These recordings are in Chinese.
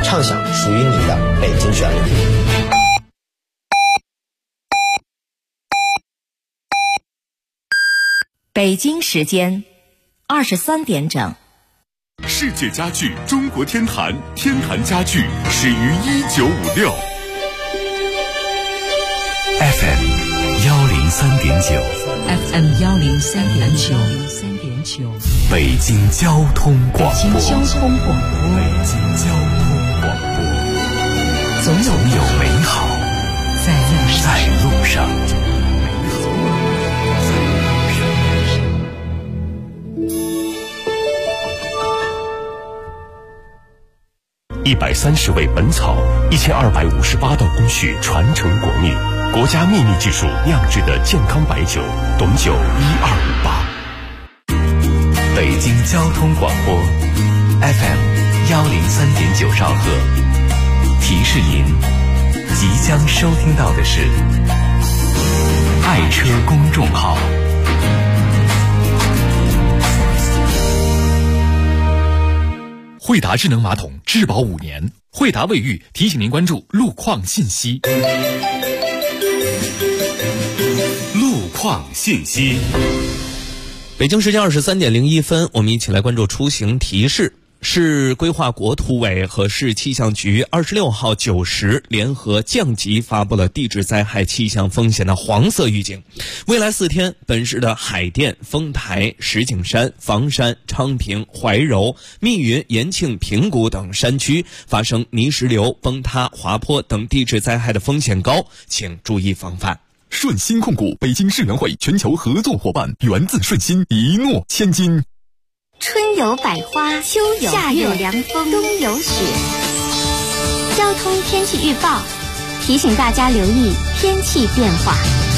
畅享属于你的北京旋律。 北京时间23点整。 世界家具中国天坛，天坛家具始于1956。 FM 103.9 FM 103.9 北京交通广播。 北京交通广播，总有美好在路上。 130味本草，1258道工序传承国秘，国家秘密技术酿制的健康白酒，董酒1258。 北京交通广播 FM 103.9兆赫，提示您即将收听到的是爱车公众号。 惠达智能马桶质保5年，惠达卫浴提醒您关注路况信息。 路况信息。 北京时间23点01分，我们一起来关注出行提示。市规划国土委和市气象局26号9时联合降级发布了地质灾害气象风险的黄色预警。未来4天，本市的海淀、丰台、石景山、房山、昌平、怀柔、密云、延庆、平谷等山区发生泥石流、崩塌、滑坡等地质灾害的风险高，请注意防范。 顺鑫控股北京世园会全球合作伙伴，源自顺鑫，一诺千金。 春有百花，秋有夏有凉风，冬有雪。交通天气预报提醒大家留意天气变化。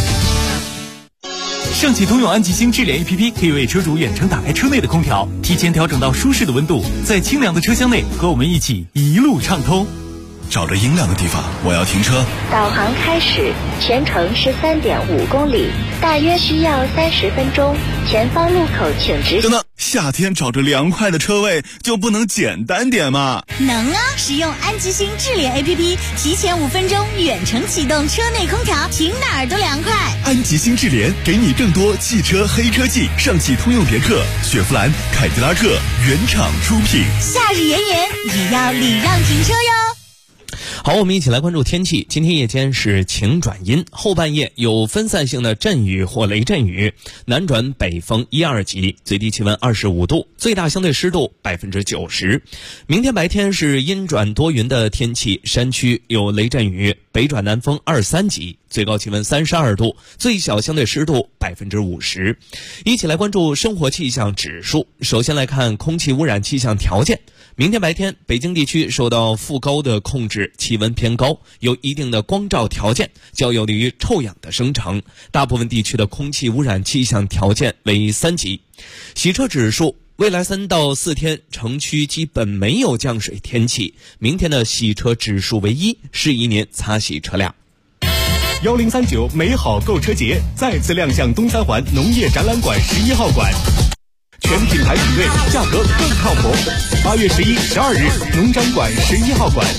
上汽通用安吉星智联 APP 可以为车主远程打开车内的空调，提前调整到舒适的温度，在清凉的车厢内和我们一起一路畅通。 找着阴凉的地方，我要停车。 导航开始，全程13.5公里，大约需要30分钟。前方路口请直行。 等等，夏天找着凉快的车位就不能简单点吗？ 能啊！使用安吉星智联 APP， 提前5分钟远程启动车内空调，停哪儿都凉快。 安吉星智联给你更多汽车黑科技，上汽通用别克、雪佛兰、凯迪拉克原厂出品。 夏日炎炎也要礼让停车哟。 好，我们一起来关注天气。今天夜间是晴转阴，后半夜有分散性的阵雨或雷阵雨，南转北风1、2级，最低气温25度，最大相对湿度90%。明天白天是阴转多云的天气，山区有雷阵雨，北转南风2、3级，最高气温32度，最小相对湿度50%。一起来关注生活气象指数。首先来看空气污染气象条件。明天白天，北京地区受到副高的控制，气温偏高，有一定的光照条件，较有利于臭氧的生成。大部分地区的空气污染气象条件为3级。洗车指数，未来3到4天，城区基本没有降水天气。明天的洗车指数为1，适宜您擦洗车辆。 1039美好购车节再次亮相东三环农业展览馆11号馆。全品牌品类，价格更靠谱。8月11、12日，农展馆11号馆。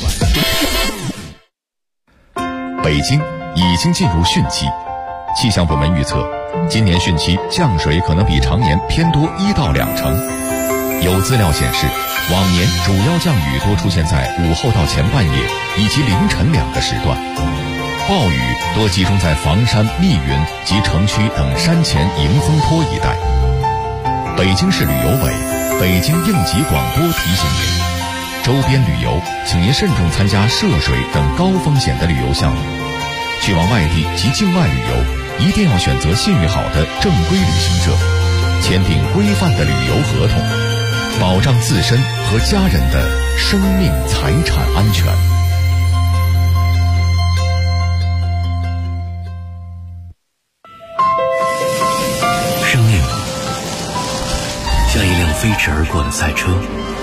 北京已经进入汛期，气象部门预测，今年汛期降水可能比常年偏多1到2成。有资料显示，往年主要降雨多出现在午后到前半夜以及凌晨2个时段，暴雨多集中在房山、密云及城区等山前迎风坡一带。北京市旅游委、北京应急广播提醒您，周边旅游请您慎重参加涉水等高风险的旅游项目。去往外地及境外旅游，一定要选择信誉好的正规旅行社，签订规范的旅游合同，保障自身和家人的生命财产安全。 像一辆飞驰而过的赛车，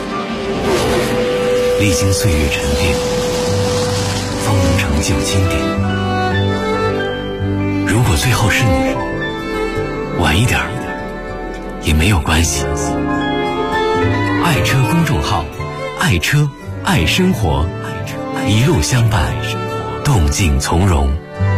历经岁月沉淀，方能成就经典。如果最后是你，晚一点也没有关系。爱车公众号，爱车爱生活，一路相伴，动静从容。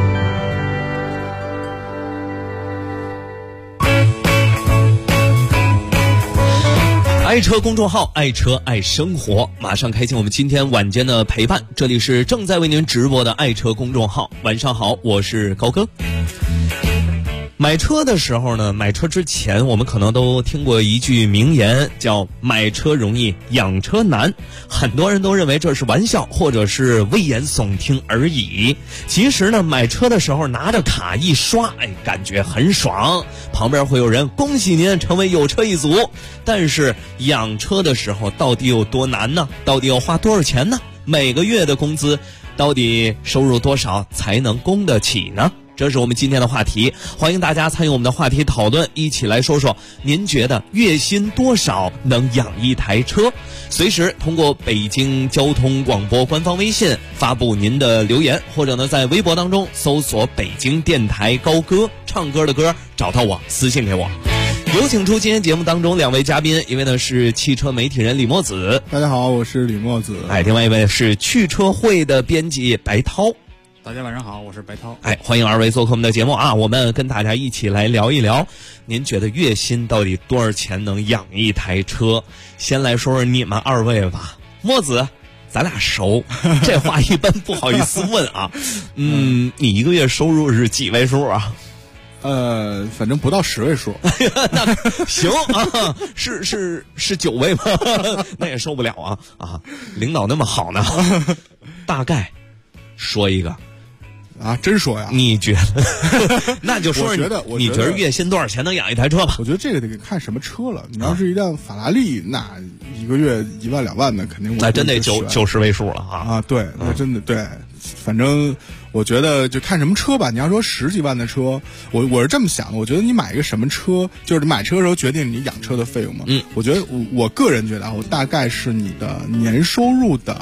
爱车公众号，爱车爱生活，马上开启我们今天晚间的陪伴。这里是正在为您直播的爱车公众号。晚上好，我是高哥。买车的时候呢，买车之前我们可能都听过一句名言，叫买车容易养车难。很多人都认为这是玩笑或者是危言耸听而已。其实呢，买车的时候拿着卡一刷，感觉很爽，旁边会有人恭喜您成为有车一族。但是养车的时候到底有多难呢？到底要花多少钱呢？每个月的工资到底收入多少才能供得起呢？这是我们今天的话题，欢迎大家参与我们的话题讨论，一起来说说您觉得月薪多少能养一台车？随时通过北京交通广播官方微信发布您的留言，或者呢在微博当中搜索北京电台高歌，唱歌的歌，找到我私信给我。有请出今天节目当中两位嘉宾，一位呢是汽车媒体人李墨子， 大家好，我是李墨子。 另外一位是汽车会的编辑白涛。 大家晚上好，我是白涛。 欢迎二位做客我们的节目啊！我们跟大家一起来聊一聊，您觉得月薪到底多少钱能养一台车？先来说说你们二位吧。墨子，咱俩熟，这话一般不好意思问啊。你一个月收入是几位数啊？ 反正不到10位数。 那行啊，是9位吗？那也受不了啊！领导那么好呢，大概说一个。 啊，真说呀？ 你觉得？那就说我你觉得月薪多少钱能养一台车吧？ 我觉得这个得看什么车了。你要是一辆法拉利，那一个月1万2万的肯定那真得90位数了啊！ 对，那真的对。反正我觉得就看什么车吧。你要说10几万的车，我是这么想的。我觉得你买一个什么车，就是买车的时候决定你养车的费用嘛。我觉得我个人觉得我大概是你的年收入的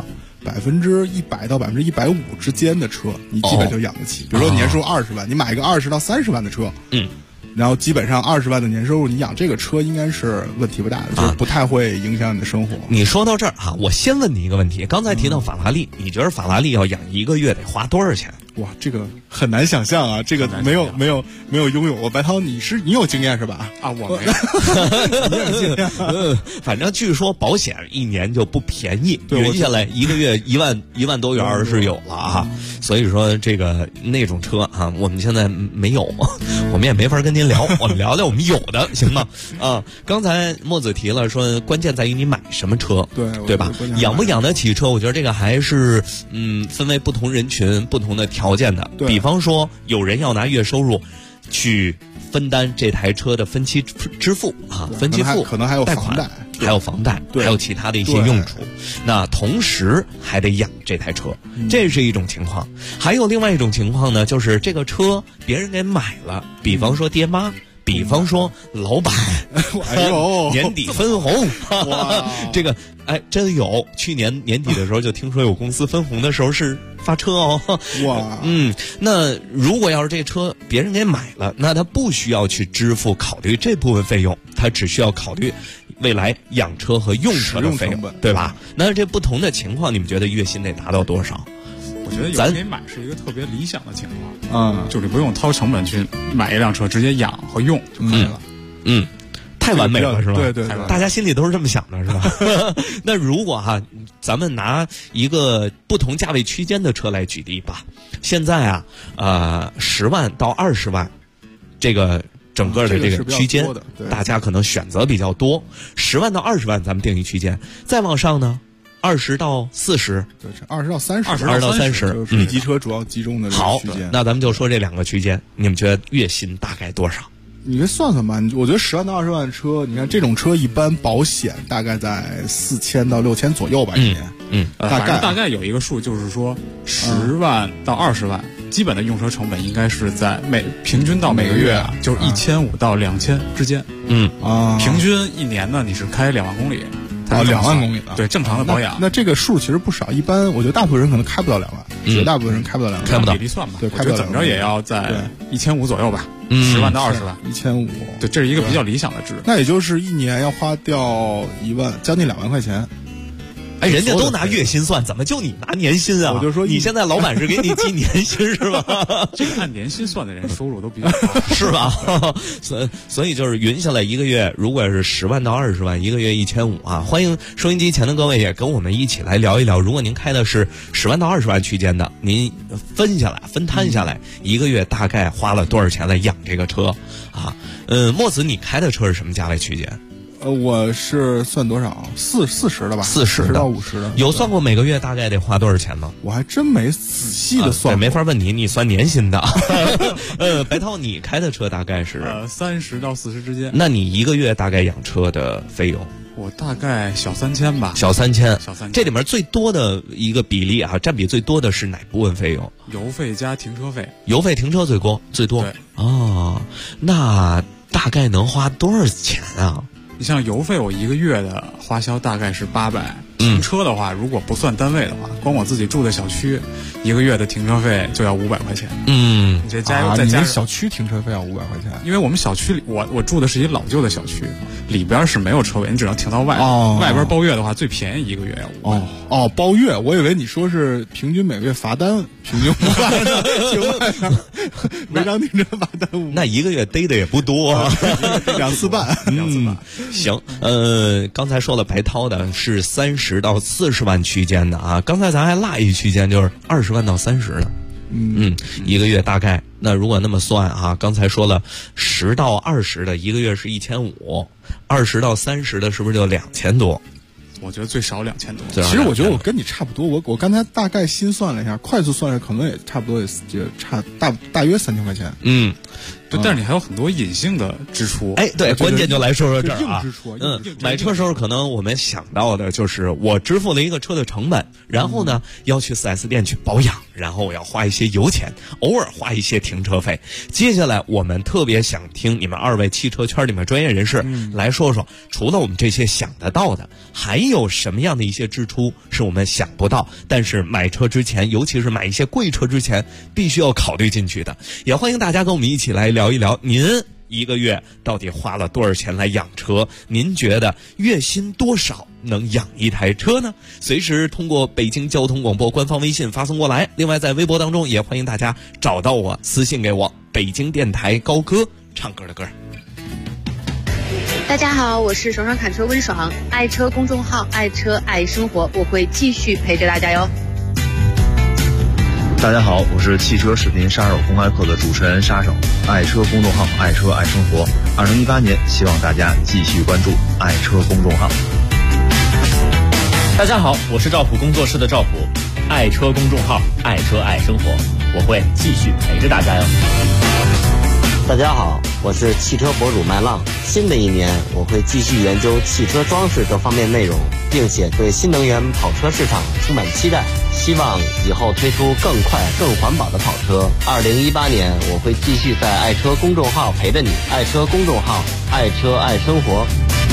100%到150%之间的车，你基本就养得起。比如说年收入20万，你买一个20到30万的车，然后基本上20万的年收入，你养这个车应该是问题不大的，就是不太会影响你的生活。 你说到这儿我先问你一个问题。刚才提到法拉利，你觉得法拉利要养一个月得花多少钱？ 哇，这个很难想象啊！这个没有拥有。我白涛，你有经验是吧？ 啊，我没有。 你有经验。 反正据说保险一年就不便宜，匀下来一个月1万多元是有了啊。所以说这个那种车啊，我们现在没有，我们也没法跟您聊。我们聊聊我们有的，行吗？啊，刚才墨子提了说，关键在于你买什么车，对吧？养不养得起车？我觉得这个还是分为不同人群、不同的条件的。比方说，有人要拿月收入去分担这台车的分期支付啊，分期付可能还有房贷，还有房贷，还有其他的一些用处。那同时还得养这台车，这是一种情况。还有另外一种情况呢，就是这个车别人给买了，比方说爹妈。比方说老板，年底分红，这个真有。去年年底的时候就听说有公司分红的时候是发车哦。 哇， 那如果要是这车别人给买了，那他不需要去支付考虑这部分费用，他只需要考虑未来养车和用车的费用，对吧？那这不同的情况，你们觉得月薪得达到多少？ 我觉得有人给买是一个特别理想的情况，就是不用掏成本去买一辆车，直接养和用就可以了。 太完美了是吧？ 对， 大家心里都是这么想的是吧？那如果咱们拿一个不同价位区间的车来举例吧。现在10万到20万，这个整个的这个区间，大家可能选择比较多。10万到20万咱们定一区间，再往上呢？20到40， 对，20到 30，20到30， ，1级车主要集中的这个区间。 好，那咱们就说这2个区间，你们觉得月薪大概多少？ 你算算吧，我觉得10万到20万的车，你看这种车一般保险大概在4000到6000左右吧，一年。 大概有一个数，就是说10万到20万，基本的用车成本应该是在平均到每个月就是1500到2000之间。平均一年呢，你是开2万公里。 2万公里的， 对，正常的保养。 那这个数其实不少，一般我觉得大部分人可能开不到2万，绝大部分人开不到2万， 开不到比例算吧。 对， 我觉得怎么着也要在1500左右吧，10万到20万 ，1500。 对，这是一个比较理想的值。 那也就是一年要花掉1万，将近2万块钱。 哎，人家都拿月薪算，怎么就你拿年薪啊？ 我就说你现在老板是给你记年薪是吧？ 这个按年薪算的人收入都比较高， 是吧？所以就是匀下来一个月，如果是10万到20万，一个月1500啊。欢迎收音机前的各位也跟我们一起来聊一聊，如果您开的是10万到20万区间的，您分摊下来，一个月大概花了多少钱来养这个车啊？墨子，你开的车是什么价位区间？ 我是算多少？40的吧 ，40 到50的。 有算过每个月大概得花多少钱吗？ 我还真没仔细的算过， 没法问你算年薪的。白涛，你开的车大概是 30到40之间。 那你一个月大概养车的费用？ 我大概小3000吧。 小3000。这里面最多的一个比例啊，占比最多的是哪部分费用？ 油费加停车费。 油费停车最多。 对。 哦，那大概能花多少钱啊？ 你像油费，我一个月的花销大概是800。停车的话，如果不算单位的话，光我自己住的小区，一个月的停车费就要500块钱。 你这加油再加上小区停车费要500块钱， 因为我们小区里，我住的是一老旧的小区，里边是没有车位，你只能停到外边。外边包月的话，最便宜一个月要500。 包月，我以为你说是平均每个月罚单，平均500呢，停外边违章停车罚单500。 那一个月逮的也不多 ，2次半。 行，刚才说了，白涛的是30到40万区间的啊，刚才咱还落一区间，就是20万到30的。一个月大概，那如果那么算啊，刚才说了10到20的一个月是1500，20到30的是不是就2000多？ 我觉得最少2000多。 其实我觉得我跟你差不多，我刚才大概心算了一下，快速算了可能也差不多，也差大约3000块钱。 对，但是你还有很多隐性的支出。 哎，对，关键就来说说这儿啊。 硬支出。 买车时候可能我们想到的就是我支付了一个车的成本，然后呢要去4S 店去保养，然后我要花一些油钱，偶尔花一些停车费。接下来我们特别想听你们2位汽车圈里面专业人士来说说，除了我们这些想得到的，还有什么样的一些支出是我们想不到，但是买车之前，尤其是买一些贵车之前必须要考虑进去的。也欢迎大家跟我们一起来聊一聊，您一个月到底花了多少钱来养车？您觉得月薪多少能养一台车呢？随时通过北京交通广播官方微信发送过来。另外在微博当中也欢迎大家找到我，私信给我，北京电台高歌唱歌的歌。 大家好，我是爽爽侃车温爽，爱车公众号爱车爱生活，我会继续陪着大家哟。 大家好，我是汽车视频杀手公开课的主持人杀手，爱车公众号爱车爱生活。2018年，希望大家继续关注爱车公众号。 大家好，我是赵普工作室的赵普，爱车公众号爱车爱生活，我会继续陪着大家哟。 大家好，我是汽车博主麦浪。新的一年，我会继续研究汽车装饰这方面内容，并且对新能源跑车市场充满期待，希望以后推出更快更环保的跑车。2018年，我会继续在爱车公众号陪着你，爱车公众号爱车爱生活。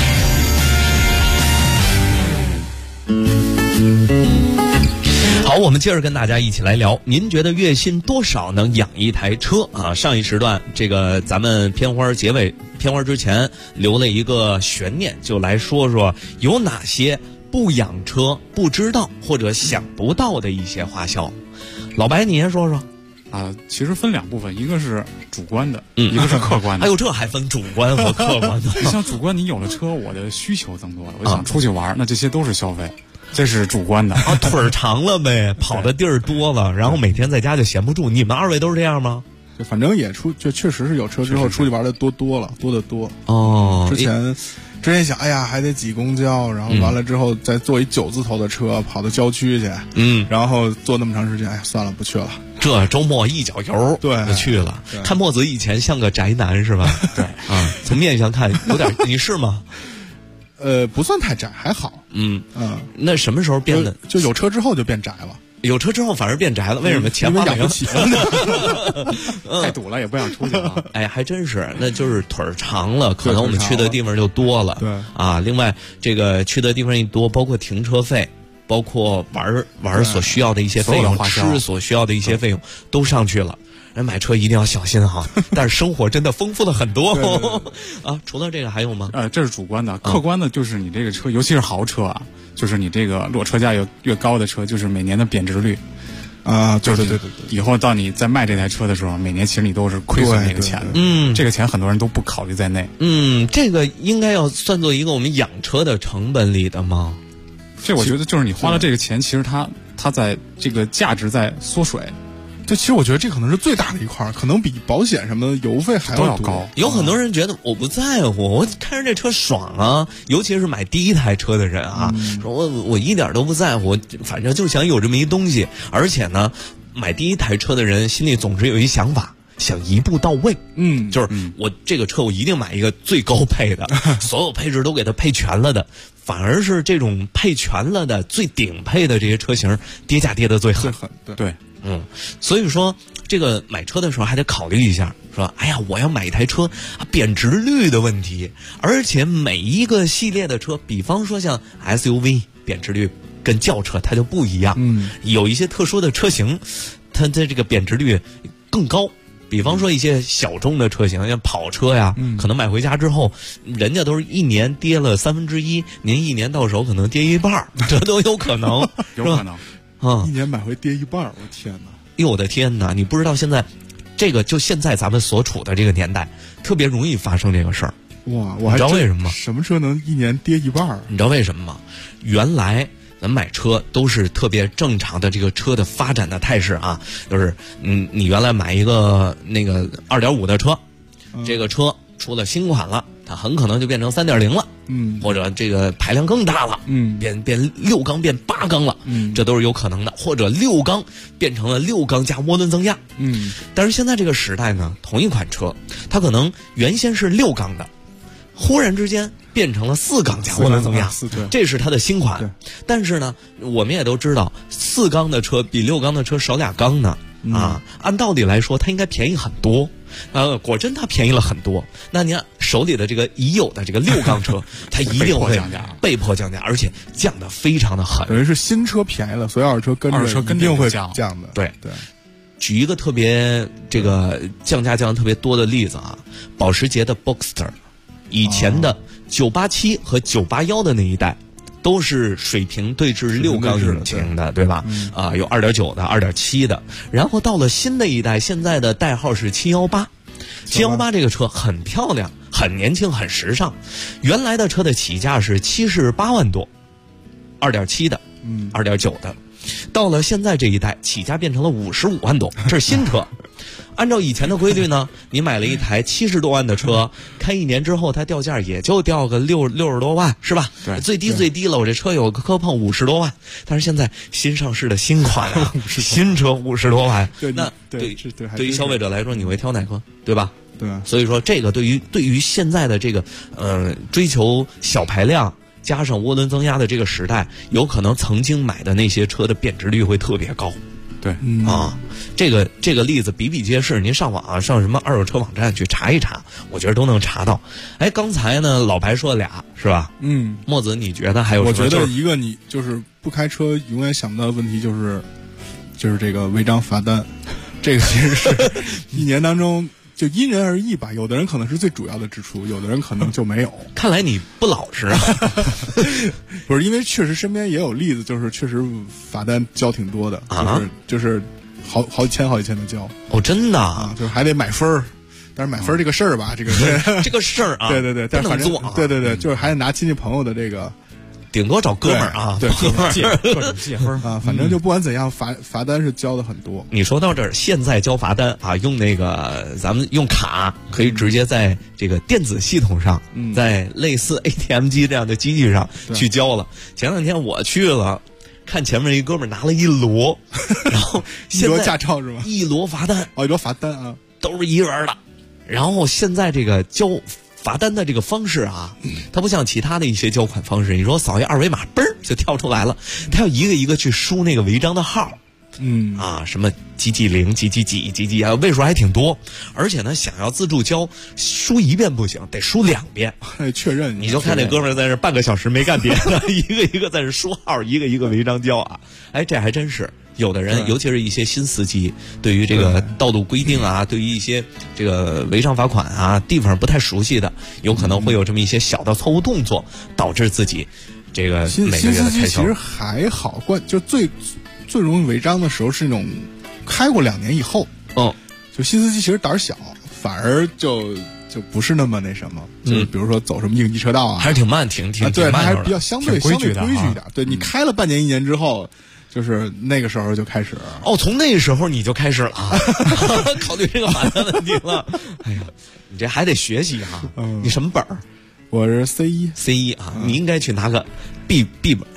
好，我们接着跟大家一起来聊，您觉得月薪多少能养一台车啊？上一时段这个咱们片花结尾片花之前留了一个悬念，就来说说有哪些不养车不知道或者想不到的一些花销。老白，你先说说。 其实分2部分，一个是主观的，一个是客观的。 哎呦，这还分主观和客观的。 你像主观，你有了车，我的需求增多了，我想出去玩，那这些都是消费。这是主观的啊，腿儿长了呗，跑的地儿多了，然后每天在家就闲不住。你们2位都是这样吗？ 就反正也就确实是有车之后出去玩的多得多哦。 之前想，哎呀，还得挤公交，然后完了之后再坐一9字头的车跑到郊区去，然后坐那么长时间，哎呀，算了，不去了。 这周末一脚油对就去了。看墨子以前像个宅男是吧？ 对啊，从面相看有点，你是吗？ 不算太窄，还好。 那什么时候变得就有车之后就变窄了？ 有车之后反而变宅了，为什么？钱花养不起， 太堵了，也不想出去了。 哎，还真是，那就是腿儿长了，可能我们去的地方就多了。 对啊，另外这个去的地方一多，包括停车费，包括玩所需要的一些费用，吃所需要的一些费用都上去了。 人买车一定要小心哈。但是生活真的丰富了很多啊。除了这个还有吗？ 这是主观的，客观的就是你这个车，尤其是豪车啊，就是你这个裸车价越高的车，就是每年的贬值率。对，以后到你在卖这台车的时候，每年其实你都是亏损那个钱的。这个钱很多人都不考虑在内。 这个应该要算作一个我们养车的成本里的吗？ 这我觉得就是你花了这个钱，其实它在这个价值在缩水。 对，其实我觉得这可能是最大的一块，可能比保险什么的邮费还要高。 有很多人觉得我不在乎，我看着这车爽啊，尤其是买第一台车的人啊，说我一点都不在乎，反正就想有这么一东西。而且呢，买第一台车的人心里总是有一想法，想一步到位。就是我这个车我一定买一个最高配的，所有配置都给它配全了的。反而是这种配全了的最顶配的这些车型，跌价跌得最狠。 对。 所以说这个买车的时候还得考虑一下，说哎呀，我要买一台车贬值率的问题，而且每一个系列的车，比方说像 SUV 贬值率跟轿车它就不一样。有一些特殊的车型，它的这个贬值率更高。比方说一些小众的车型，像跑车呀，可能买回家之后，人家都是一年跌了1/3，您一年到手可能跌一半，这都有可能， 有可能。 一年买回跌一半，我天哪！ 哟，我的天哪！你不知道现在，这个就现在咱们所处的这个年代，特别容易发生这个事儿。 哇，我还知道为什么吗？ 什么车能一年跌一半？ 你知道为什么吗？原来咱买车都是特别正常的这个车的发展的态势啊，就是你原来买一个那个2.5的车，这个车出了新款了，它很可能就变成3.0了。或者这个排量更大了，变6缸变8缸了，这都是有可能的，或者6缸变成了6缸加涡轮增压，但是现在这个时代呢，同一款车，它可能原先是6缸的，忽然之间变成了4缸加涡轮增压，这是它的新款。但是呢，我们也都知道，4缸的车比6缸的车少2缸呢，按道理来说，它应该便宜很多。果真它便宜了很多。那您手里的这个已有的这个6缸车，它一定会被迫降价，而且降得非常的狠。 等于是新车便宜了，所以二手车一定会降的。 对。举一个特别这个降价降得特别多的例子啊，保时捷的 Boxster， 以前的987和981的那一代。都是水平对置6缸引擎的，对吧？有2.9的、2.7的，然后到了新的一代，现在的代号是718。718这个车很漂亮，很年轻，很时尚。原来的车的起价是78万多，2.7的，2.9的。到了现在这一代，起价变成了55万多，这是新车。按照以前的规律呢，你买了一台70多万的车，开1年之后它掉价也就掉个60多万，是吧？ 对， 最低了，我这车有个磕碰50多万。但是现在新上市的新款啊，新车50多万，那对于消费者来说，你会挑哪个？对吧？ 对。 所以说，这个对于现在的这个追求小排量加上涡轮增压的这个时代，有可能曾经买的那些车的贬值率会特别高。 对这个例子比比皆是，您上网上什么二手车网站去查一查，我觉得都能查到。哎，刚才呢老白说俩是吧？墨子你觉得还有什么？ 我觉得一个你就是不开车永远想不到的问题就是这个违章罚单，这个其实是一年当中就因人而异吧，有的人可能是最主要的支出，有的人可能就没有。 看来你不老实啊。 不是，因为确实身边也有例子，就是确实罚单交挺多的，就是好几千的交。 哦，真的啊， 就是还得买分儿。但是买分儿这个事儿吧，这个事儿啊， 对，但是反正对，就是还得拿亲戚朋友的这个。 顶多找哥们儿啊， 对， 各种借分啊，反正就不管怎样，罚单是交的很多。 你说到这儿，现在交罚单啊，用那个咱们用卡可以直接在这个电子系统上，在类似 ATM 机这样的机器上去交了。前两天我去了，看前面一哥们儿拿了一摞，然后现在驾照是吗？ 一摞罚单， 一摞罚单啊， 都是一元的。然后现在这个交罚单的这个方式啊，它不像其他的一些交款方式，你说扫一二维码，嘣儿就跳出来了，它要一个一个去输那个违章的号，什么几几零几几几几几啊，位数还挺多，而且呢，想要自助交，输一遍不行，得输2遍， 确认。 你就看那哥们儿在这半个小时没干别的，一个一个在这输号，一个一个违章交啊，哎，这还真是。 有的人，尤其是一些新司机，对于这个道路规定啊，对于一些这个违章罚款啊，地方不太熟悉的，有可能会有这么一些小的错误动作，导致自己这个每个月的开销。 新司机其实还好，就最容易违章的时候是那种开过2年以后，就新司机其实胆小，反而就不是那么那什么，就是比如说走什么应急车道啊， 还是挺慢，挺对， 慢， 还是比较相对规矩一点。对，你开了半年1年之后。就是那个时候就开始从那时候你就开始了啊，考虑这个法律问题了。哎呀，你这还得学习啊！你什么本儿？ 我是 C1 啊，你应该去拿个 B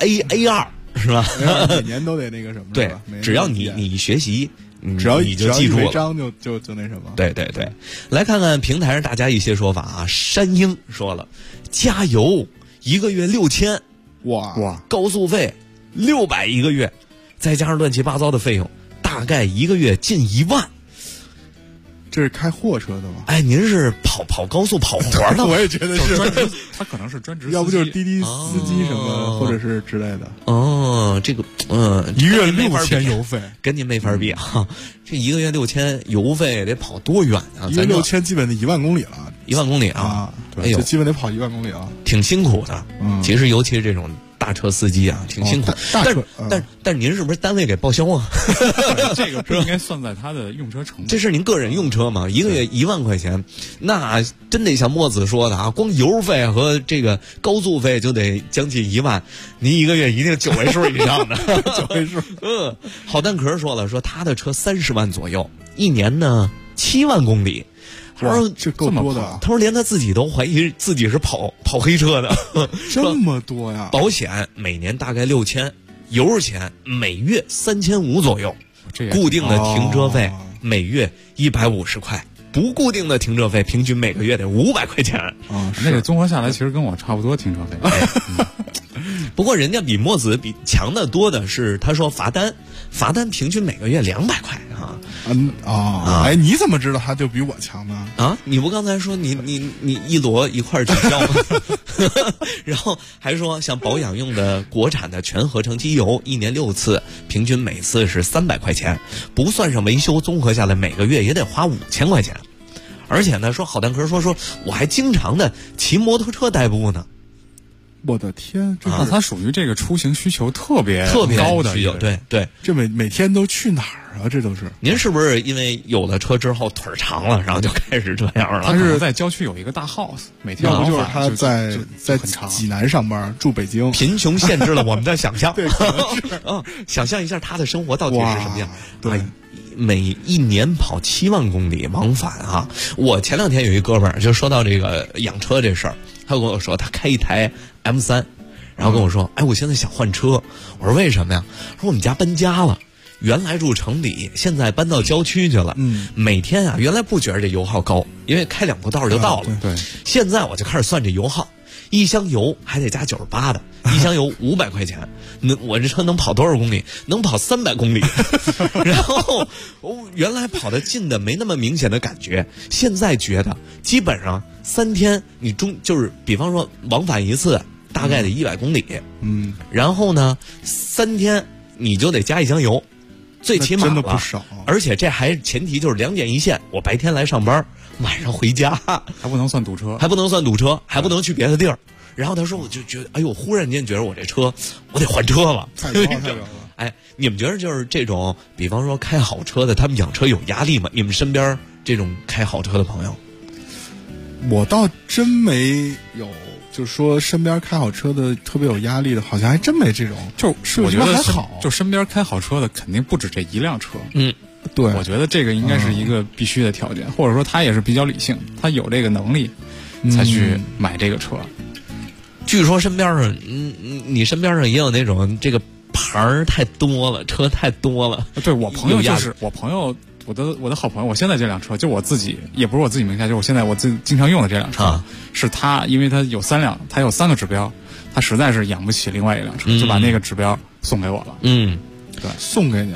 A2是吧？ 每年都得那个什么？ 对，只要你学习， 只要你就记住了， 违章就那什么。 对，来看看平台上大家一些说法啊。山鹰说了，加油1个月6000， 哇， 高速费600一个月。再加上乱七八糟的费用，大概1个月近1万。 这是开货车的吗？ 哎，您是跑高速跑活的？ 我也觉得是， 他可能是专职， 要不就是滴滴司机什么，或者是之类的。 这个 1个月6000油费， 跟您没法比啊！这1个月6000油费得跑多远啊？ 咱6000基本得1万公里了 ，1万公里啊！ 哎呦，基本得跑1万公里啊， 挺辛苦的。其实尤其是这种大车司机啊，挺辛苦。但您是不是单位给报销啊？ 这个不应该算在他的用车成本。 这是您个人用车嘛？1个月1万块钱，那真得像墨子说的啊，光油费和这个高速费就得将近1万，您1个月一定9位数以上的 9位数。 好蛋壳说了，说他的车30万左右，1年呢7万公里。他说这够多的， 他说连他自己都怀疑自己是跑黑车的， 这么多呀！ 保险每年大概6000，油钱每月3500左右，固定的停车费每月150块，不固定的停车费平均每个月得500块钱啊。那个综合下来，其实跟我差不多停车费。 不过人家比墨子比强的多的是，他说罚单平均每个月200块啊。 哎，你怎么知道他就比我强呢？ 啊，你不刚才说你一摞一块取消吗？然后还说像保养用的国产的全合成机油，1年6次，平均每次是300块钱，不算上维修，综合下来每个月也得花5000块钱。而且呢，说好蛋壳说我还经常的骑摩托车代步呢。 我的天， 那他属于这个出行需求特别高的， 对， 这每天都去哪儿啊？这都是。 您是不是因为有了车之后腿长了，然后就开始这样了？ 他是在郊区有一个大 house， 每天要不就是他在济南上班，住北京， 贫穷限制了我们的想象。 对， 想象一下他的生活到底是什么样？ 对。 每1年跑7万公里往返啊！我前2天有一哥们儿就说到这个养车这事儿，他跟我说他开一台 M3，然后跟我说，哎，我现在想换车。我说为什么呀？说我们家搬家了，原来住城里，现在搬到郊区去了。每天啊，原来不觉得这油耗高，因为开2步道就到了。 对， 现在我就开始算这油耗。1箱油还得加98的，1箱油500块钱，我这车能跑多少公里？能跑300公里。然后原来跑得近的没那么明显的感觉，现在觉得基本上3天你就是比方说往返1次，大概得100公里。然后呢3天你就得加1箱油，最起码真的不少。 而且这还前提就是2点一线，我白天来上班，晚上回家， 还不能算堵车， 还不能去别的地儿。然后他说，我就觉得，哎呦，忽然间觉得我这车，我得换车了， 太高了。 哎，你们觉得就是这种，比方说开好车的，他们养车有压力吗？你们身边这种开好车的朋友， 我倒真没有。就是说，身边开好车的特别有压力的，好像还真没这种。 就是我觉得还好，就身边开好车的肯定不止这一辆车。 对， 我觉得这个应该是一个必须的条件，或者说他也是比较理性，他有这个能力才去买这个车。 据说身边上，你身边上也有那种这个牌儿太多了，车太多了。 对，我朋友就是我朋友。我的好朋友，我现在这辆车就我自己，也不是我自己名下，就是我现在我自己经常用的这辆车，是他，因为他有他有3个指标，他实在是养不起另外一辆车，就把那个指标送给我了。 对，送给你了。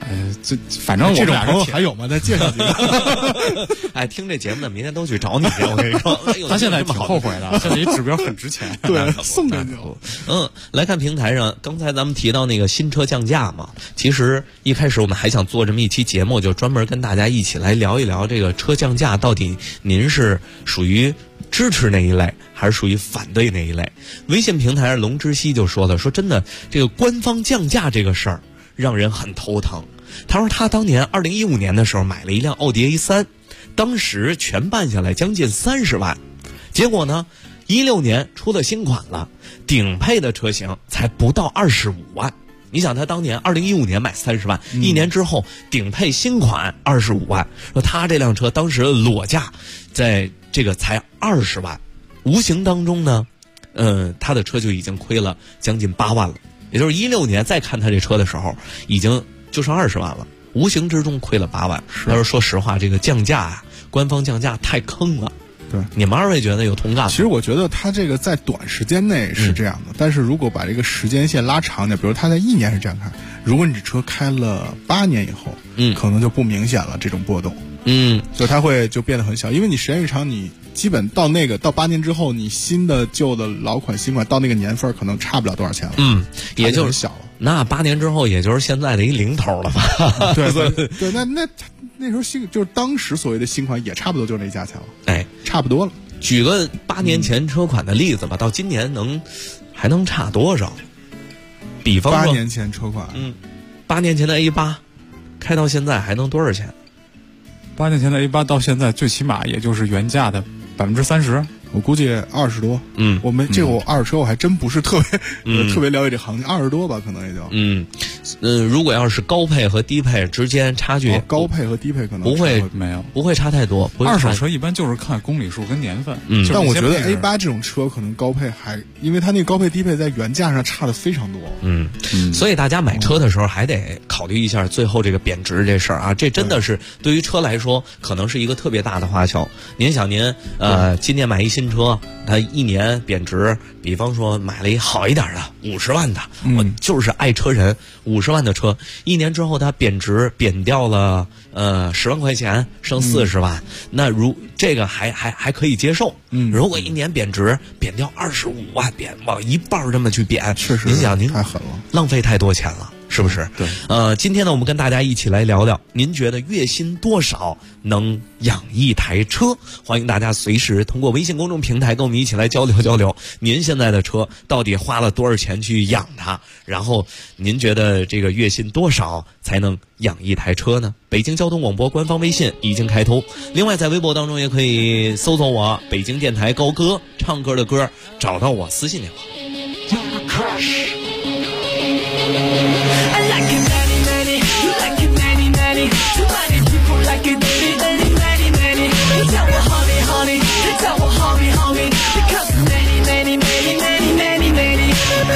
反正这种朋友还有吗？再介绍几个。 哎，听这节目的明天都去找你去，我跟你说。 他现在挺后悔的，现在一指标很值钱。 对，送给你。 来看平台上，刚才咱们提到那个新车降价嘛，其实一开始我们还想做这么一期节目，就专门跟大家一起来聊一聊这个车降价到底您是属于支持那一类还是属于反对那一类。微信平台上龙之熙就说了，说真的，这个官方降价这个事儿让人很头疼。他说他当年2015年的时候买了一辆奥迪 A3， 当时全办下来将近30万，结果呢16年出了新款了，顶配的车型才不到25万。你想他当年2015年买30万，一年之后顶配新款25万，说他这辆车当时的裸价在这个才20万，无形当中呢他的车就已经亏了将近8万了。也就是16年再看他这车的时候，已经就剩20万了，无形之中亏了8万。他说说实话，这个降价啊，官方降价太坑了。 对， 你们二位觉得有同感吗？ 其实我觉得他这个在短时间内是这样的，但是如果把这个时间线拉长点，比如他在1年是这样看，如果你这车开了8年以后，可能就不明显了这种波动。就它会就变得很小，因为你时间越长，你基本到8年之后，你新的旧的老款新款到那个年份可能差不了多少钱了。 也就是小了。 那8年之后，也就是现在的一零头了吧？ 对，那时候就是当时所谓的新款也差不多就是那价钱了。 哎， 差不多了。 举个8年前车款的例子吧，到今年还能差多少？比方说 8年前车款 ，8年前的 A8 开到现在还能多少钱 ？8年前的 A8 到现在最起码也就是原价的30%， 我估计20多。我二手车我还真不是特别了解这行情，20多吧，可能也就。 如果要是高配和低配之间差距， 高配和低配可能不会差太多。 二手车一般就是看公里数跟年份。 但我觉得 A8 这种车可能高配因为它那个高配低配在原价上差的非常多。 所以大家买车的时候还得考虑一下最后这个贬值这事儿啊，这真的是对于车来说可能是一个特别大的花销。您想您今年买一新车，它1年贬值，比方说买了一好一点的50万的，我就是爱车人，50万的车，1年之后它贬掉了10万块钱，剩40万，那这个还可以接受。如果1年贬掉25万，往一半这么去贬， 确实您想您太狠了， 浪费太多钱了。是不是？ 对。 今天呢，我们跟大家一起来聊聊，您觉得月薪多少能养一台车？欢迎大家随时通过微信公众平台跟我们一起来交流。您现在的车到底花了多少钱去养它？然后您觉得这个月薪多少才能养一台车呢？北京交通广播官方微信已经开通，另外在微博当中也可以搜索我北京电台高歌，唱歌的歌，找到我私信就好。 I like it many many, you like it many many. Too many people like it many many many many. You tell me honey honey, you tell me homie homie. Because many many many many many many.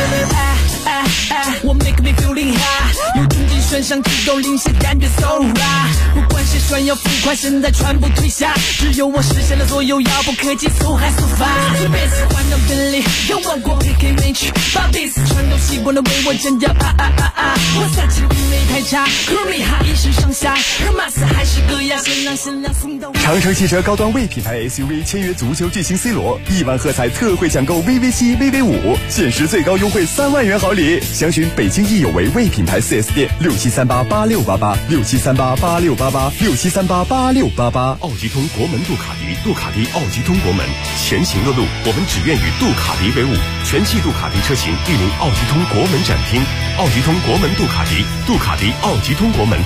What make me feeling high? 有种精神上激动，领先感觉 so right。不管谁炫耀浮夸，现在全部退下，只有我实现了所有遥不可及，速还速发。这辈子换到便利，有玩过 PK Range， 把彼此全都习惯了为我尖叫我赛车并没太差，可厉害一时上下，而马斯还是个呀，先让限量送到。 长城汽车高端魏品牌 SUV 签约足球巨星 C 罗，1万喝彩特惠抢购 VV7、VV5，限时最高优惠3万元好礼。详询北京益友为魏品牌4S店，67388688，67388688，67388688。 奥吉通国门杜卡迪，杜卡迪奥吉通国门，前行的路我们只愿与杜卡迪为伍。全系杜卡迪车型莅临奥吉通国门展厅，奥吉通国门杜卡迪，杜卡迪奥吉通国门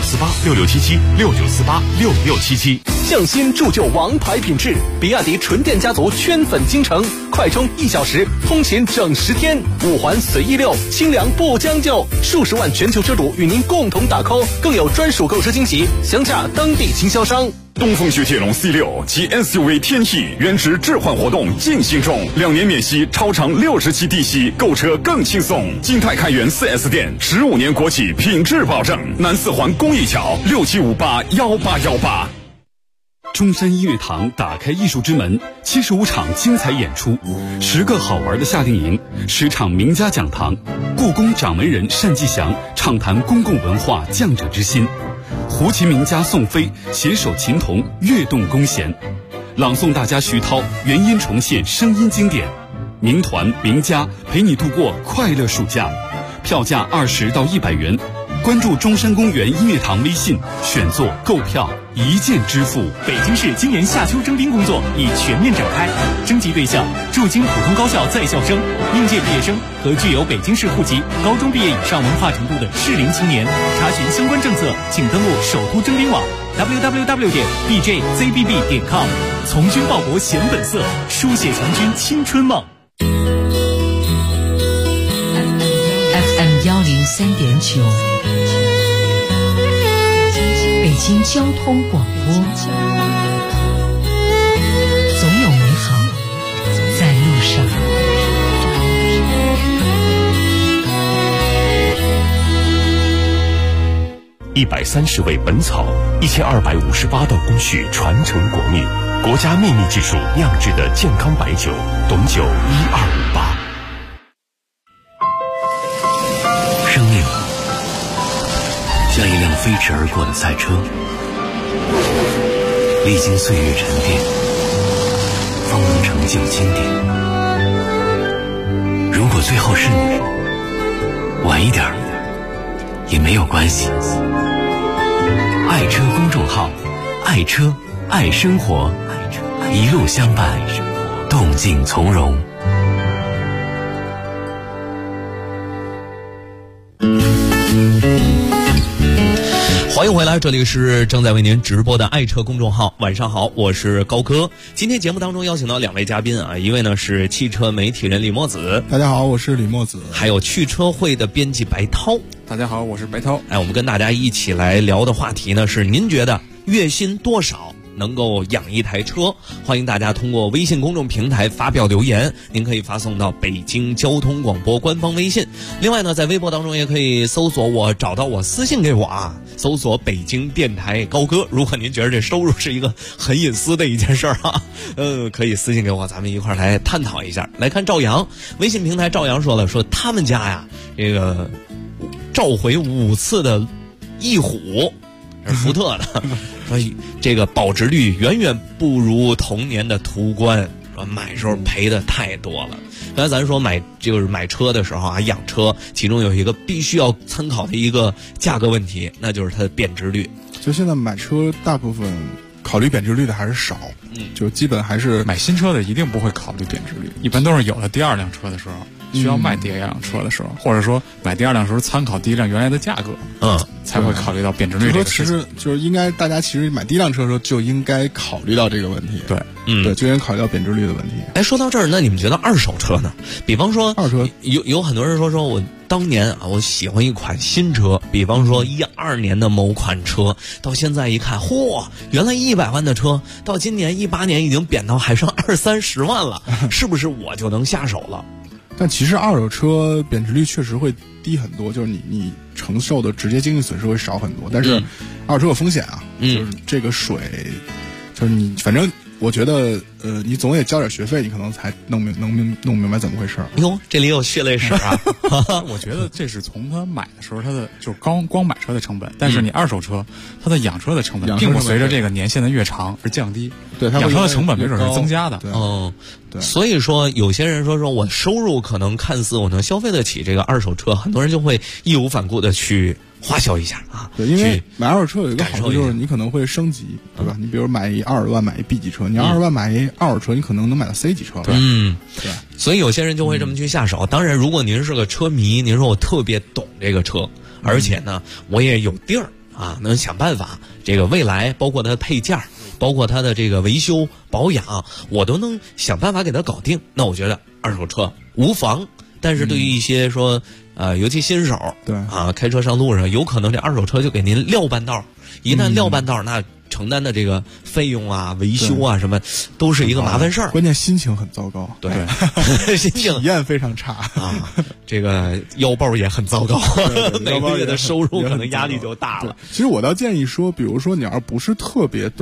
，69486677，69486677。 匠心铸就王牌品质，比亚迪纯电家族圈粉京城，快充1小时，通勤整10天，5环随意溜，清凉不将就，数十万全球车主与您共同打 call， 更有专属购车惊喜，详洽当地经销商。 东风雪铁龙 C6 及 SUV 天翼原值置换活动进行中，2年免息，超长60期低息，购车更轻松。金泰开元 4S 店，15年国企品质保证。南4环公益桥，67581818。 中山音乐堂打开艺术之门，75场精彩演出，10个好玩的夏令营，10场名家讲堂，故宫掌门人单霁翔畅谈公共文化匠者之心，胡琴名家宋飞携手琴童跃动弓弦，朗诵大家徐涛原音重现声音经典，名团名家陪你度过快乐暑假，票价20到100元。关注中山公园音乐堂微信，选座购票一键支付。 北京市今年夏秋征兵工作已全面展开，征集对象驻京普通高校在校生、应届毕业生和具有北京市户籍、高中毕业以上文化程度的适龄青年。查询相关政策，请登录首都征兵网 www.bjzbb.com。从军报国显本色，书写强军青春梦。 FM 103.9，北京交通广播，总有美好在路上。 130味本草，1258道工序传承国秘，国家秘密技术酿制的健康白酒，董酒1258。 生命像一辆飞驰而过的赛车，历经岁月沉淀，方能成就经典。如果最后是你，晚一点也没有关系。爱车公众号，爱车爱生活，一路相伴，动静从容。 欢迎回来，这里是正在为您直播的爱车公众号。晚上好，我是高科。今天节目当中邀请到2位嘉宾啊，一位呢是汽车媒体人李墨子， 大家好，我是李墨子。 还有汽车会的编辑白涛， 大家好，我是白涛。 我们跟大家一起来聊的话题呢是，您觉得月薪多少能够养一台车？欢迎大家通过微信公众平台发表留言，您可以发送到北京交通广播官方微信。另外呢，在微博当中也可以搜索我，找到我私信给我啊，搜索北京电台高歌。如果您觉得这收入是一个很隐私的一件事啊，可以私信给我，咱们一块来探讨一下。来看赵阳，微信平台赵阳说了，说他们家呀这个召回5次的翼虎，是福特的。说这个保值率远远不如同年的途观，说买时候赔的太多了。刚才咱说买车的时候啊，养车其中有一个必须要参考的一个价格问题，那就是它的贬值率。 就现在买车大部分考虑贬值率的还是少，就基本还是买新车的一定不会考虑贬值率，一般都是有了第二辆车的时候，需要卖第二辆车的时候，或者说买第二辆时候参考第一辆原来的价格，才会考虑到贬值率这个事情。 其实就是应该大家其实买第一辆车的时候就应该考虑到这个问题， 对， 对，就应该考虑到贬值率的问题。 说到这儿，那你们觉得二手车呢？比方说二手车有很多人说我当年啊，我喜欢一款新车，比方说12年的某款车，到现在一看，原来100万的车，到今年18年已经贬到还剩20-30万了，是不是我就能下手了？ 但其实二手车贬值率确实会低很多，就是你承受的直接经济损失会少很多。但是二手车有风险啊，就是这个水，就是你反正我觉得你总得交点学费，你可能才弄明白怎么回事。 哟，这里有血泪史啊！ 我觉得这是从他买的时候他的就是光买车的成本，但是你二手车它的养车的成本并不随着这个年限的越长而降低， 对， 养车的成本没准是增加的。 对， 所以说有些人说我收入可能看似我能消费得起这个二手车，很多人就会义无反顾的去花销一下啊。 对，因为买二手车有一个好处就是你可能会升级，对吧？你比如买一20万买一 B 级车，你20万买一二手车，你可能能买到 C 级车。 对，对。所以有些人就会这么去下手。当然，如果您是个车迷，您说我特别懂这个车，而且呢，我也有地儿啊，能想办法，这个未来包括它的配件，包括它的这个维修保养，我都能想办法给它搞定。那我觉得二手车无妨。但是对于一些说尤其新手， 对啊，开车上路上，有可能这二手车就给您撂半道，一旦撂半道，那承担的这个费用啊、维修啊什么，都是一个麻烦事儿。 关键心情很糟糕， 对，心情体验非常差啊。这个腰包也很糟糕，每个月的收入可能压力就大了。 其实我倒建议说，比如说你要不是特别懂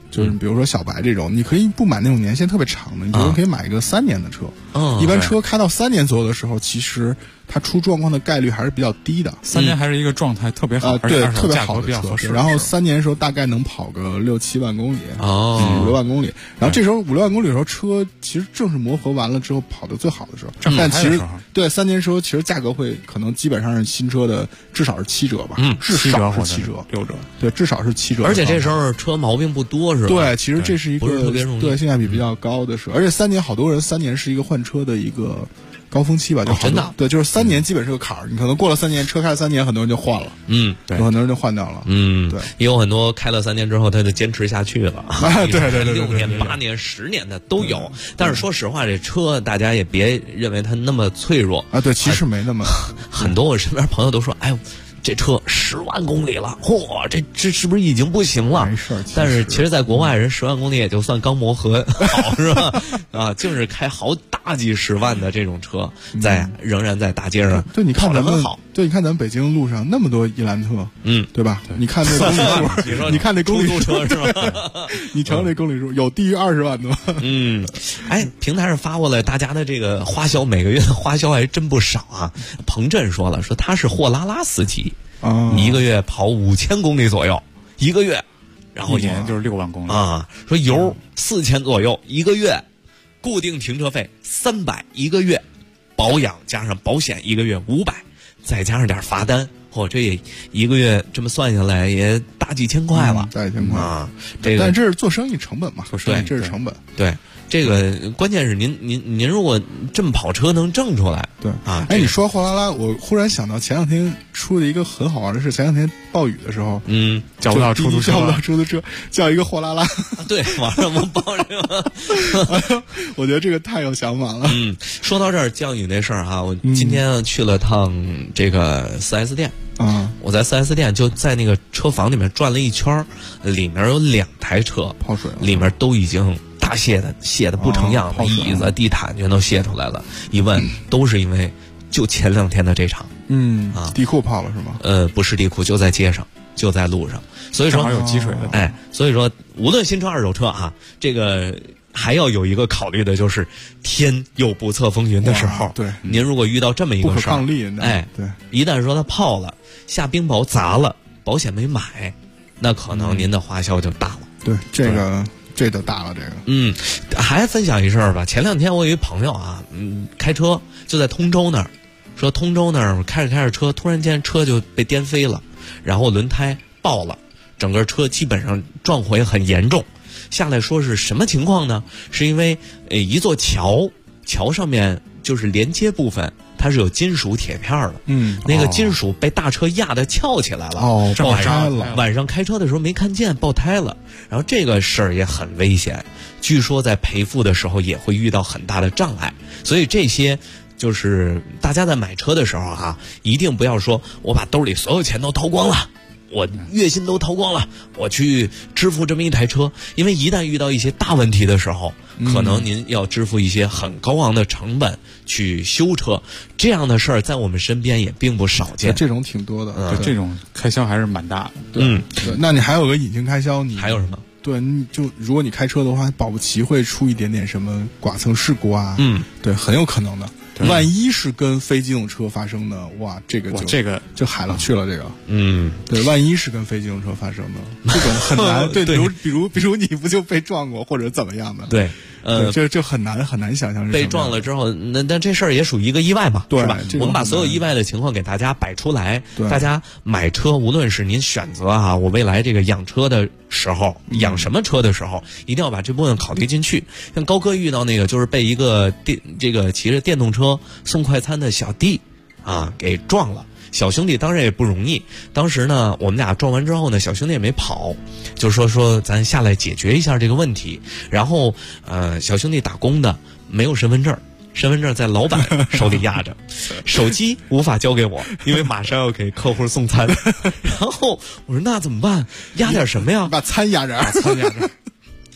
就是比如说小白这种，你可以不买那种年限特别长的，你比如可以买一个3年的车。一般车开到3年左右的时候，其实它出状况的概率还是比较低的。 3年还是一个状态特别好， 对，特别好的车。 然后3年的时候大概能跑个6-7万公里，5-6万公里。然后这时候5-6万公里的时候，车其实正是磨合完了之后跑得最好的时候。但其实对3年的时候，其实价格会可能基本上是新车的至少是7折吧，至少是7折、 6折， 对，至少是7折。 而且这时候车毛病不多是吧？ 对，其实这是一个不是特别容易， 对性价比比较高的车。而且3年，好多人3年是一个换车的一个高峰期吧，就真的对，就是3年基本是个坎儿。你可能过了3年，车开了3年，很多人就换了， 对， 有很多人就换掉了， 对，也有很多开了3年之后他就坚持下去了， 对 6年、8年、10年的都有。但是说实话，这车大家也别认为它那么脆弱啊，对，其实没那么。 很多我身边朋友都说，哎呦，这车10万公里了，嚯，这是不是已经不行了？ 没事， 但是其实在国外人10万公里也就算刚磨合好是吧？啊，就是开好大几十万的这种车，仍然在大街上， 对，你看咱们好。 对，你看咱们北京路上那么多伊兰特，对吧？你看那公里数，你看那公里车是吧？ 你瞧那公里数有低于20万的吗？ 哎，平台上发过来，大家的这个花销每个月的花销还真不少啊。彭震说了，说他是货拉拉司机，一个月跑5000公里左右，一个月，然后 1年就是6万公里啊。说油4000左右一个月，固定停车费300一个月，保养加上保险一个月500。再加上点罚单，这也一个月这么算下来也大几千块了， 大几千块啊！这个， 但这是做生意成本嘛？ 对， 这是成本。 对，这个关键是您如果这么跑车能挣出来， 对啊。 哎，你说货拉拉，我忽然想到前两天出了一个很好玩的事。前两天暴雨的时候， 叫不到出租车， 叫一个货拉拉。 对，网上我报这个， 我觉得这个太有想法了。 说到这儿降雨那事儿哈，我今天去了趟这个4S店。我在4S店就在那个车房里面转了一圈，里面有2台车泡水了， 里面都已经大卸的不成样了，椅子、地毯全都卸出来了。一问都是因为就前2天的这场， 地库泡了是吗？ 不是地库，就在街上，就在路上。所以说正好有积水的， 哎，所以说无论新车二手车啊，这个。还要有一个考虑的就是天有不测风云的时候， 对， 您如果遇到这么一个事儿， 不可抗力， 哎， 对， 一旦说它泡了，下冰雹砸了，保险没买，那可能您的花销就大了。 对，这就大了，这个。 还分享一事儿吧。前2天我有一朋友啊，开车就在通州那儿，说通州那儿开着车，突然间车就被颠飞了，然后轮胎爆了，整个车基本上撞毁很严重。下来说是什么情况呢？是因为一座桥上面就是连接部分，它是有金属铁片的，那个金属被大车压得翘起来了， 爆胎了。 晚上开车的时候没看见，爆胎了。然后这个事儿也很危险，据说在赔付的时候也会遇到很大的障碍。所以这些就是大家在买车的时候啊，一定不要说我把兜里所有钱都掏光了，我月薪都掏光了，我去支付这么一台车，因为一旦遇到一些大问题的时候，可能您要支付一些很高昂的成本去修车，这样的事儿在我们身边也并不少见。 这种挺多的， 这种开销还是蛮大的。 对，那你还有个隐形开销，你还有什么？ 对，就如果你开车的话，保不齐会出一点点什么剐蹭事故啊。对，很有可能的。万一是跟非机动车发生的，哇，这个就海了去了。这个，对，万一是跟非机动车发生的，这种很难。对，比如你不就被撞过或者怎么样的？ 对， 这很难想象。 被撞了之后，那这事儿也属于一个意外嘛， 对是吧？我们把所有意外的情况给大家摆出来，大家买车，无论是您选择啊，我未来这个养车的时候，养什么车的时候，一定要把这部分考虑进去。像高哥遇到那个，就是被一个骑着电动车送快餐的小弟啊给撞了。小兄弟当然也不容易，当时呢我们俩撞完之后呢，小兄弟也没跑，就说咱下来解决一下这个问题。然后小兄弟打工的，没有身份证在老板手里压着，手机无法交给我，因为马上要给客户送餐。然后我说那怎么办？压点什么呀？ 把餐压着。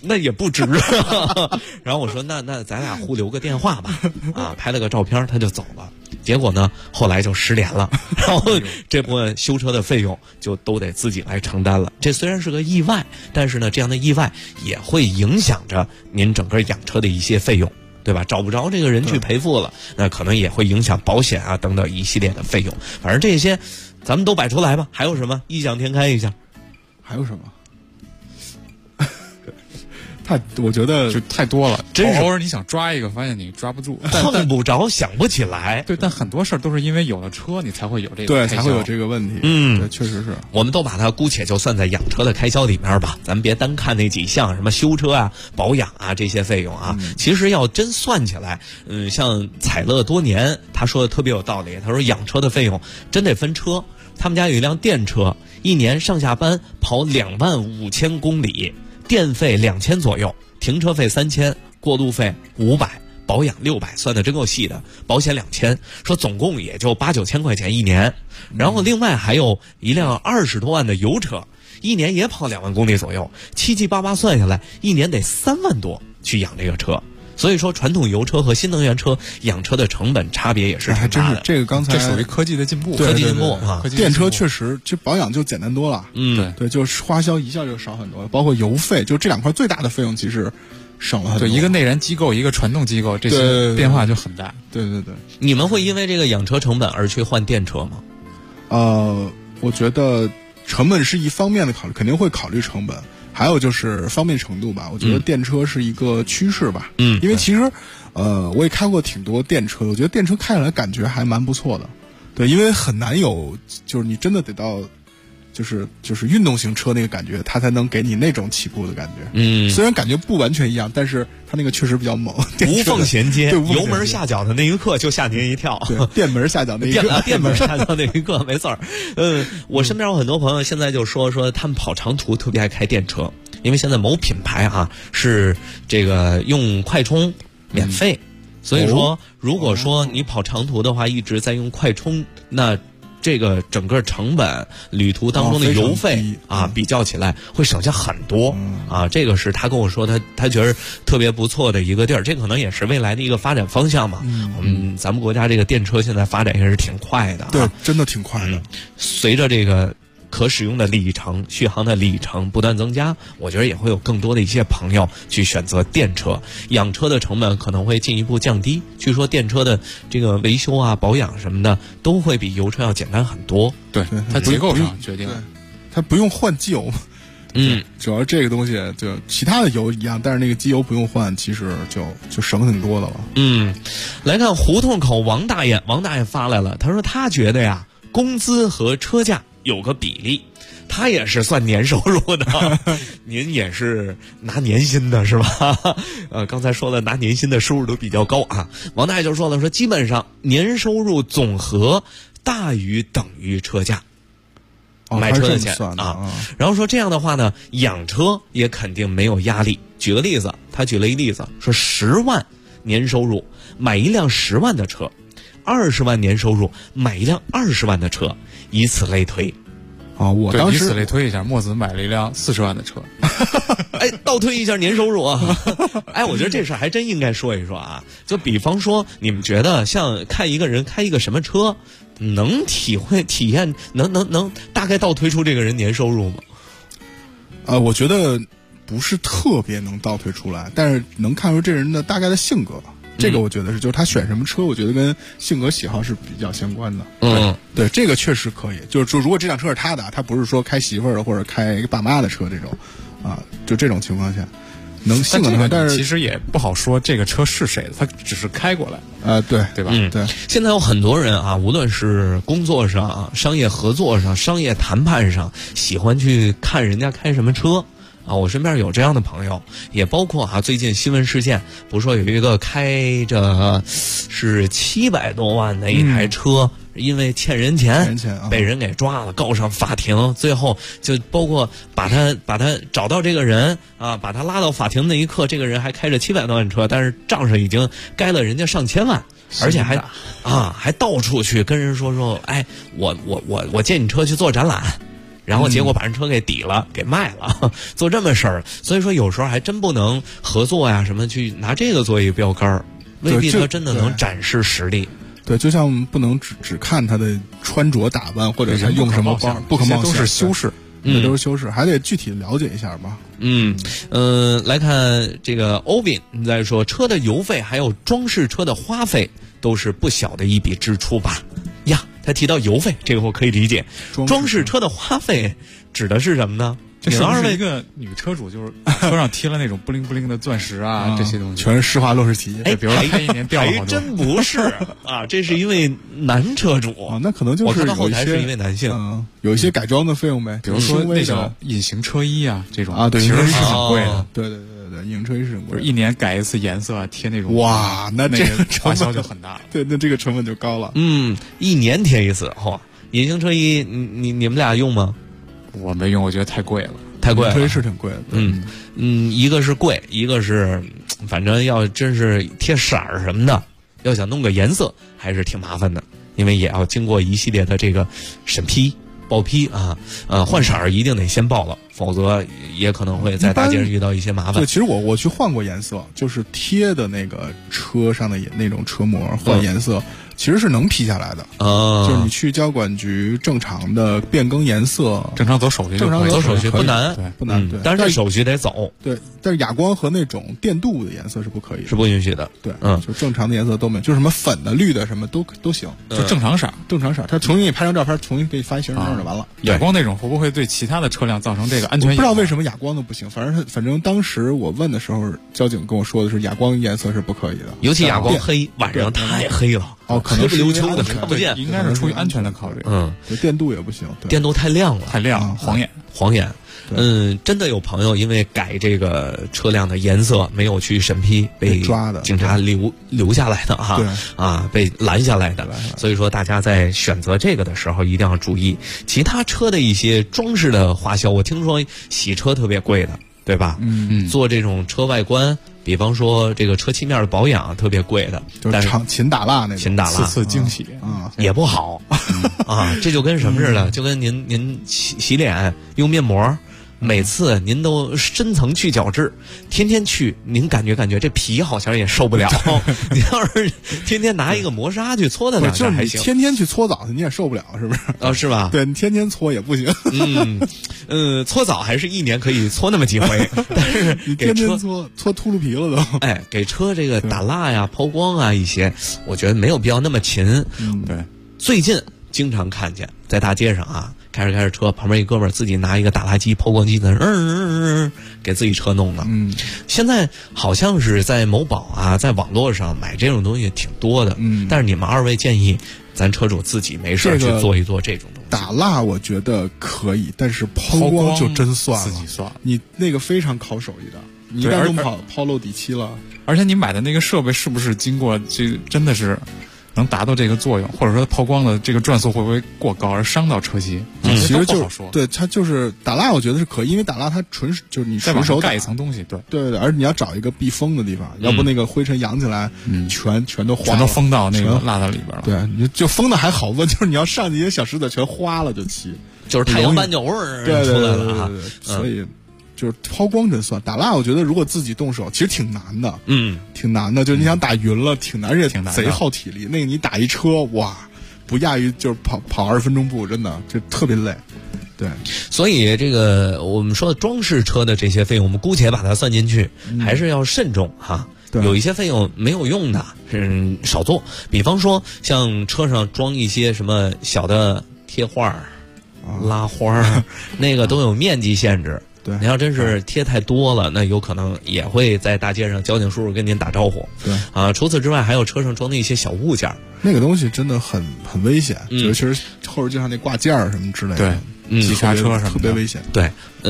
那也不值。然后我说那咱俩互留个电话吧，啊，拍了个照片他就走了。结果呢，后来就失联了，然后这部分修车的费用就都得自己来承担了。这虽然是个意外，但是呢，这样的意外也会影响着您整个养车的一些费用，对吧？找不着这个人去赔付了，那可能也会影响保险啊等等一系列的费用。反正这些咱们都摆出来吧。还有什么异想天开一下？ 还有什么？我觉得就太多了， 真是偶尔你想抓一个，发现你抓不住， 碰不着，想不起来。 对，但很多事儿都是因为有了车，你才会有这个对，才会有这个问题。对，确实是。 我们都把它姑且就算在养车的开销里面吧，咱们别单看那几项，什么修车啊、保养啊这些费用啊。其实要真算起来，像采乐多年他说的特别有道理，他说养车的费用真得分车。他们家有一辆电车，一年上下班跑25000公里。电费2000左右，停车费3000，过路费500，保养600，算的真够细的。保险2000，说总共也就8、9千块钱一年。然后另外还有一辆20多万的油车，一年也跑2万公里左右，7七八八算下来，一年得3万多去养这个车。所以说，传统油车和新能源车养车的成本差别也是挺大的。 这个刚才这属于科技的进步， 科技进步啊！ 电车确实就保养就简单多了，对，就是花销一下就少很多，包括油费，就这两块最大的费用其实省了很多。 对，一个内燃机构，一个传动机构，这些变化就很大。 对， 你们会因为这个养车成本而去换电车吗？ 我觉得成本是一方面的考虑，肯定会考虑成本。还有就是方便程度吧，我觉得电车是一个趋势吧。因为其实，我也开过挺多电车的，我觉得电车开起来感觉还蛮不错的。对，因为很难有，就是你真的得到，就是运动型车那个感觉，它才能给你那种起步的感觉。虽然感觉不完全一样，但是它那个确实比较猛， 无缝衔接，油门下脚的那一刻就吓您一跳。 对，电门下脚那一刻， 电门下脚那一刻，没错。我身边有很多朋友现在就说他们跑长途特别爱开电车，因为现在某品牌啊是这个用快充免费，所以说如果说你跑长途的话一直在用快充，那这个整个成本旅途当中的油费啊，比较起来会省下很多啊。这个是他跟我说他觉得特别不错的一个地儿，这可能也是未来的一个发展方向嘛。咱们国家这个电车现在发展也是挺快的， 对，真的挺快的。 随着这个可使用的里程、续航的里程不断增加，我觉得也会有更多的一些朋友去选择电车，养车的成本可能会进一步降低。据说电车的这个维修啊、保养什么的都会比油车要简单很多。 对，它结构上决定， 它不用换机油。主要这个东西就其他的油一样，但是那个机油不用换，其实就省挺多的了。 来看胡同口王大爷发来了，他说他觉得呀，工资和车价有个比例，他也是算年收入的。您也是拿年薪的是吧？刚才说了拿年薪的收入都比较高啊。王大爷就说了，说基本上年收入总和大于等于车价。买车的钱啊，然后说这样的话呢，养车也肯定没有压力。举个例子，他举了一例子，说10万年收入买一辆10万的车，20万年收入买一辆20万的车，以此类推。 我当时以此类推一下，墨子买了一辆40万的车。 倒推一下年收入啊。我觉得这事还真应该说一说啊。就比方说，你们觉得像看一个人开一个什么车，能体验，能大概倒推出这个人年收入吗？ 我觉得不是特别能倒推出来，但是能看出这人的大概的性格。这个我觉得是，就是他选什么车，我觉得跟性格喜好是比较相关的。对，这个确实可以。就是说，如果这辆车是他的，他不是说开媳妇儿的或者开爸妈的车这种，就这种情况下，能性格上，但是其实也不好说这个车是谁的，他只是开过来。 对吧？ 对。 现在有很多人啊，无论是工作上、商业合作上、商业谈判上，喜欢去看人家开什么车。我身边有这样的朋友，也包括最近新闻事件，不是说有一个开着是700多万的一台车，因为欠人钱被人给抓了，告上法庭，最后就包括把他找到这个人把他拉到法庭那一刻，这个人还开着700多万车，但是账上已经该了人家上千万，而且还到处去跟人说，我借你车去做展览。 然后结果把人车给抵了，给卖了，做这么事儿。所以说有时候还真不能合作呀，什么去拿这个做一个标杆，未必他真的能展示实力。 对，就像不能只看他的穿着打扮，或者是用什么包，不可貌相， 都是修饰， 都是修饰，还得具体了解一下吧。 来看这个欧宾在说，车的油费还有装饰车的花费都是不小的一笔支出吧？呀，他提到油费，这个我可以理解。装饰车的花费指的是什么呢？ 这是不是一个女车主就是车上贴了那种布灵布灵的钻石啊，这些东西全是施华洛世奇。 比如说开一年掉了好多。 还真不是啊，这是一位男车主啊，那可能就是我看到后台是一位男性， 有一些改装的费用呗， 比如说那种隐形车衣啊，这种啊，对， 其实是挺贵的。 对，隐形车衣是很贵， 一年改一次颜色啊，贴那种哇，那这个花销就很大了。 对，那这个成本就高了。 一年贴一次，隐形车衣，你们俩用吗？ 我没用，我觉得太贵了。 太贵了， 车衣是挺贵的。 一个是贵，一个是反正要真是贴色儿什么的，要想弄个颜色还是挺麻烦的，因为也要经过一系列的这个审批、报批啊。换色儿一定得先报了，否则也可能会在大街上遇到一些麻烦。 对，其实我去换过颜色，就是贴的那个车上的那种车模换颜色。其实是能批下来的，就是你去交管局正常的变更颜色， 正常走手续， 走手续不难， 不难，对， 但是手续得走， 对，但是哑光和那种电镀的颜色是不可以的， 是不允许的， 对，就正常的颜色都没有，就是什么粉的、绿的什么都行， 就正常色， 他重新给你拍张照片，重新给你发一行程证就完了。 哑光那种会不会对其他的车辆造成这个安全？ 我不知道为什么哑光都不行，反正当时我问的时候，交警跟我说的是哑光颜色是不可以的， 尤其哑光黑，晚上太黑了。 可能是溜秋的看不见， 应该是出于安全的考虑。 电镀也不行， 电镀太亮了， 太亮，晃眼。 真的有朋友因为改这个车辆的颜色没有去审批，被抓的警察留下来的啊，被拦下来的。所以说大家在选择这个的时候一定要注意其他车的一些装饰的花销。我听说洗车特别贵的，对吧？做这种车外观。比方说这个车漆面的保养特别贵的， 就是勤打蜡那种， 勤打蜡次惊喜也不好啊。这就跟什么似的，就跟您洗脸用面膜，每次您都深层去角质，天天去，您感觉这皮好像也受不了。你要是天天拿一个磨砂去搓它两下还行， 天天去搓澡你也受不了，是不是？ 是吧？ 对，你天天搓也不行。 搓澡还是一年可以搓那么几回，但是你天天搓秃噜皮了都。 给车这个打蜡呀、抛光啊一些，我觉得没有必要那么勤。 对， 最近经常看见在大街上啊。开着车，旁边一哥们儿自己拿一个打蜡机、抛光机在给自己车弄的。现在好像是在某宝啊，在网络上买这种东西挺多的。但是你们二位建议咱车主自己没事去做一做这种东西。 打蜡我觉得可以，但是抛光就真算了， 自己算了。 你那个非常考手艺的，你一旦弄抛漏底漆了， 而且你买的那个设备是不是经过这真的是？能达到这个作用，或者说抛光的这个转速会不会过高而伤到车漆？ 其实不好说。 对，它就是打蜡，我觉得是可以，因为打蜡它就是你纯手盖一层东西， 对，而你要找一个避风的地方，要不那个灰尘扬起来，全都花了， 全都封到那个蜡在里边了。 对，你就封的还好问，就是你要上去一些小石子全花了就漆， 就是太阳斑脚味儿出来了啊。 所以。就是抛光真算，打蜡我觉得如果自己动手其实挺难的，挺难的。就是你想打匀了，挺难，而且贼耗体力。那个你打一车，哇，不亚于就是跑20分钟步，真的就特别累。对， 所以这个我们说的装饰车的这些费用，我们姑且把它算进去，还是要慎重哈。有一些费用没有用的，少做。比方说像车上装一些什么小的贴画、拉花，那个都有面积限制。 对， 你要真是贴太多了，那有可能也会在大街上交警叔叔跟您打招呼。 对啊，除此之外，还有车上装的一些小物件， 那个东西真的很危险，尤其是后视镜上那挂件什么之类的。 对，急刹车什么特别危险。 对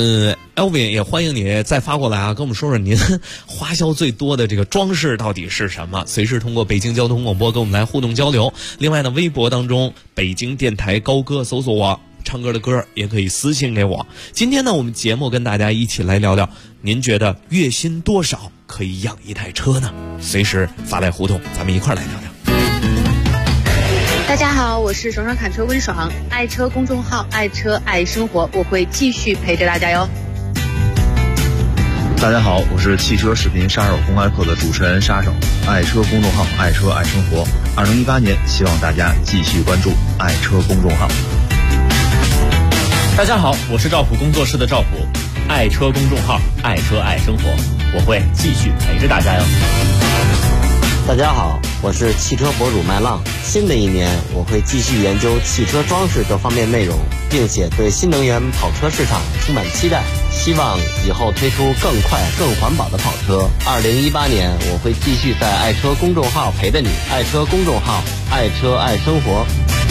，Elvin 也欢迎你再发过来啊，跟我们说说您花销最多的这个装饰到底是什么？随时通过北京交通广播跟我们来互动交流。另外呢，微博当中北京电台高歌搜索我。唱歌的歌也可以私信给我。今天呢，我们节目跟大家一起来聊聊，您觉得月薪多少可以养一台车呢？随时发来互动，咱们一块儿来聊聊。 大家好，我是爽爽侃车温爽，爱车公众号爱车爱生活，我会继续陪着大家哟。 大家好，我是汽车视频杀手公开课的主持人杀手，爱车公众号爱车爱生活。2018年，希望大家继续关注爱车公众号。 大家好，我是赵普工作室的赵普，爱车公众号爱车爱生活，我会继续陪着大家哟。 大家好，我是汽车博主麦浪。新的一年，我会继续研究汽车装饰各方面内容，并且对新能源跑车市场充满期待。希望以后推出更快、更环保的跑车。2018年，我会继续在爱车公众号陪着你。爱车公众号，爱车爱生活。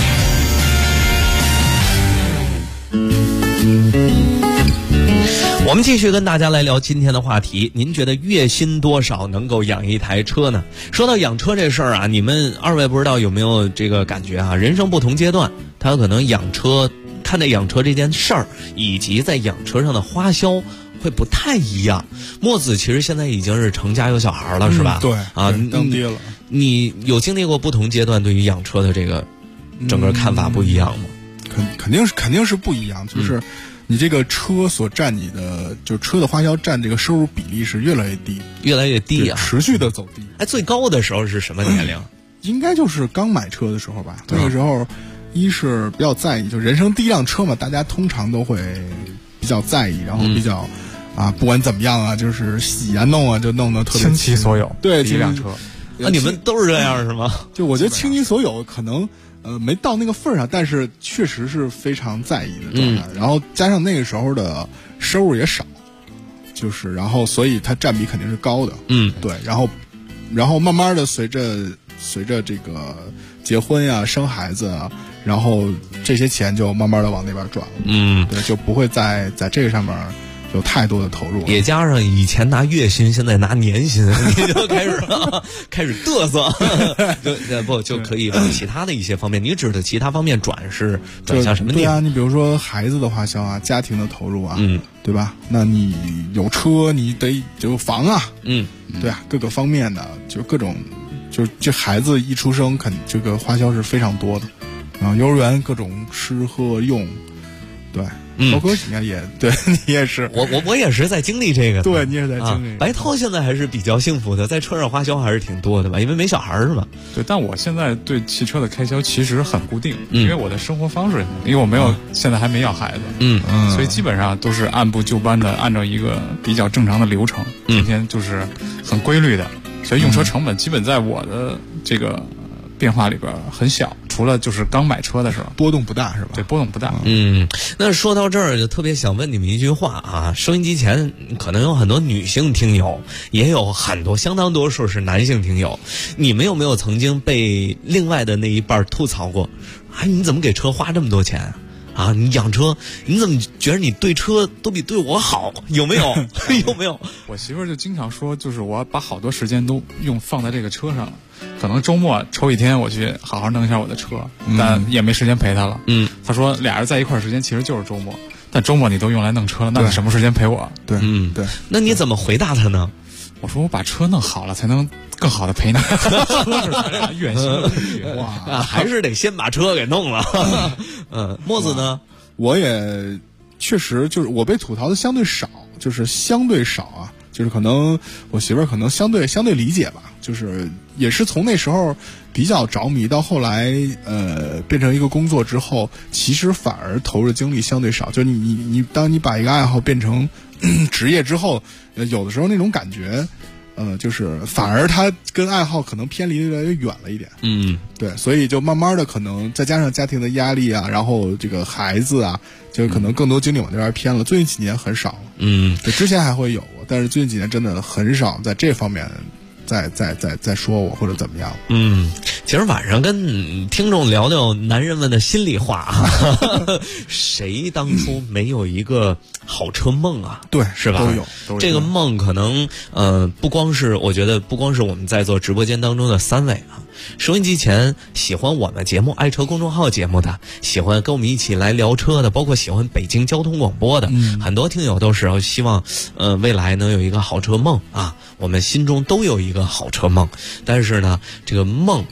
我们继续跟大家来聊今天的话题，您觉得月薪多少能够养一台车呢？说到养车这事儿啊，你们二位不知道有没有这个感觉啊？人生不同阶段，他有可能养车，看待养车这件事儿，以及在养车上的花销会不太一样。墨子其实现在已经是成家有小孩了，是吧？ 对啊， 当爹了。 你有经历过不同阶段对于养车的这个整个看法不一样吗？ 肯定是不一样，就是你这个车所占你的，就车的花销占这个收入比例是越来越低， 越来越低啊， 持续的走低。 哎，最高的时候是什么年龄？ 应该就是刚买车的时候吧。那个时候，一是比较在意，就人生第一辆车嘛，大家通常都会比较在意，然后比较不管怎么样啊，就是洗啊弄啊，就弄得特别倾其所有。 对， 第一辆车。 那你们都是这样是吗？ 就我觉得倾其所有可能。没到那个份儿上，但是确实是非常在意的状态。然后加上那个时候的收入也少，就是然后所以它占比肯定是高的。对。然后慢慢的随着这个结婚呀、生孩子啊，然后这些钱就慢慢的往那边转了。对，就不会在这个上面有太多的投入， 也加上以前拿月薪，现在拿年薪，你就开始嘚瑟，就可以往其他的一些方面。你指的其他方面转向什么地方？ 对啊，你比如说孩子的花销啊，家庭的投入啊，对吧？那你有车，你得有房啊，对啊，各个方面的就各种，就这孩子一出生，这个花销是非常多的，然后幼儿园各种吃喝用，对。包括你看也对，你也是， 我也是在经历这个， 对你也是在经历。 白涛现在还是比较幸福的，在车上花销还是挺多的吧，因为没小孩是吧？ 对，但我现在对汽车的开销其实很固定，因为我的生活方式，因为我没有现在还没要孩子，所以基本上都是按部就班的，按照一个比较正常的流程，每天就是很规律的，所以用车成本基本在我的这个变化里边很小，除了就是刚买车的时候波动不大，是吧？ 对，波动不大。 那说到这儿就特别想问你们一句话啊，收音机前可能有很多女性听友，也有很多相当多数是男性听友，你们有没有曾经被另外的那一半吐槽过？哎，你怎么给车花这么多钱啊？你养车，你怎么觉得你对车都比对我好？有没有？有没有？ 我媳妇儿就经常说，就是我把好多时间都放在这个车上了。可能周末抽一天我去好好弄一下我的车，但也没时间陪她了。她说俩人在一块儿时间其实就是周末，但周末你都用来弄车了，那你什么时间陪我？ 对，对。 那你怎么回答她呢？ 我说我把车弄好了才能更好的陪你。车是咱俩远行的距离， 哇，还是得先把车给弄了。墨子呢？ 我也确实就是我被吐槽的相对少，就是相对少啊。就是可能我媳妇儿可能相对理解吧，就是也是从那时候比较着迷，到后来变成一个工作之后，其实反而投入精力相对少。就你当你把一个爱好变成职业之后，有的时候那种感觉，就是反而它跟爱好可能偏离越来越远了一点。对，所以就慢慢的可能再加上家庭的压力啊，然后这个孩子啊，就可能更多精力往那边偏了。最近几年很少了，对，之前还会有过，但是最近几年真的很少在这方面再说我或者怎么样。 其实晚上跟听众聊聊男人们的心里话啊，谁当初没有一个好车梦啊？ 对， 是吧？ 都有这个梦可能不光是我觉得不光是我们在座直播间当中的3位啊，收音机前喜欢我们节目爱车公众号节目的，喜欢跟我们一起来聊车的，包括喜欢北京交通广播的，很多听友都是希望未来能有一个好车梦啊，我们心中都有一个好车梦，但是呢这个梦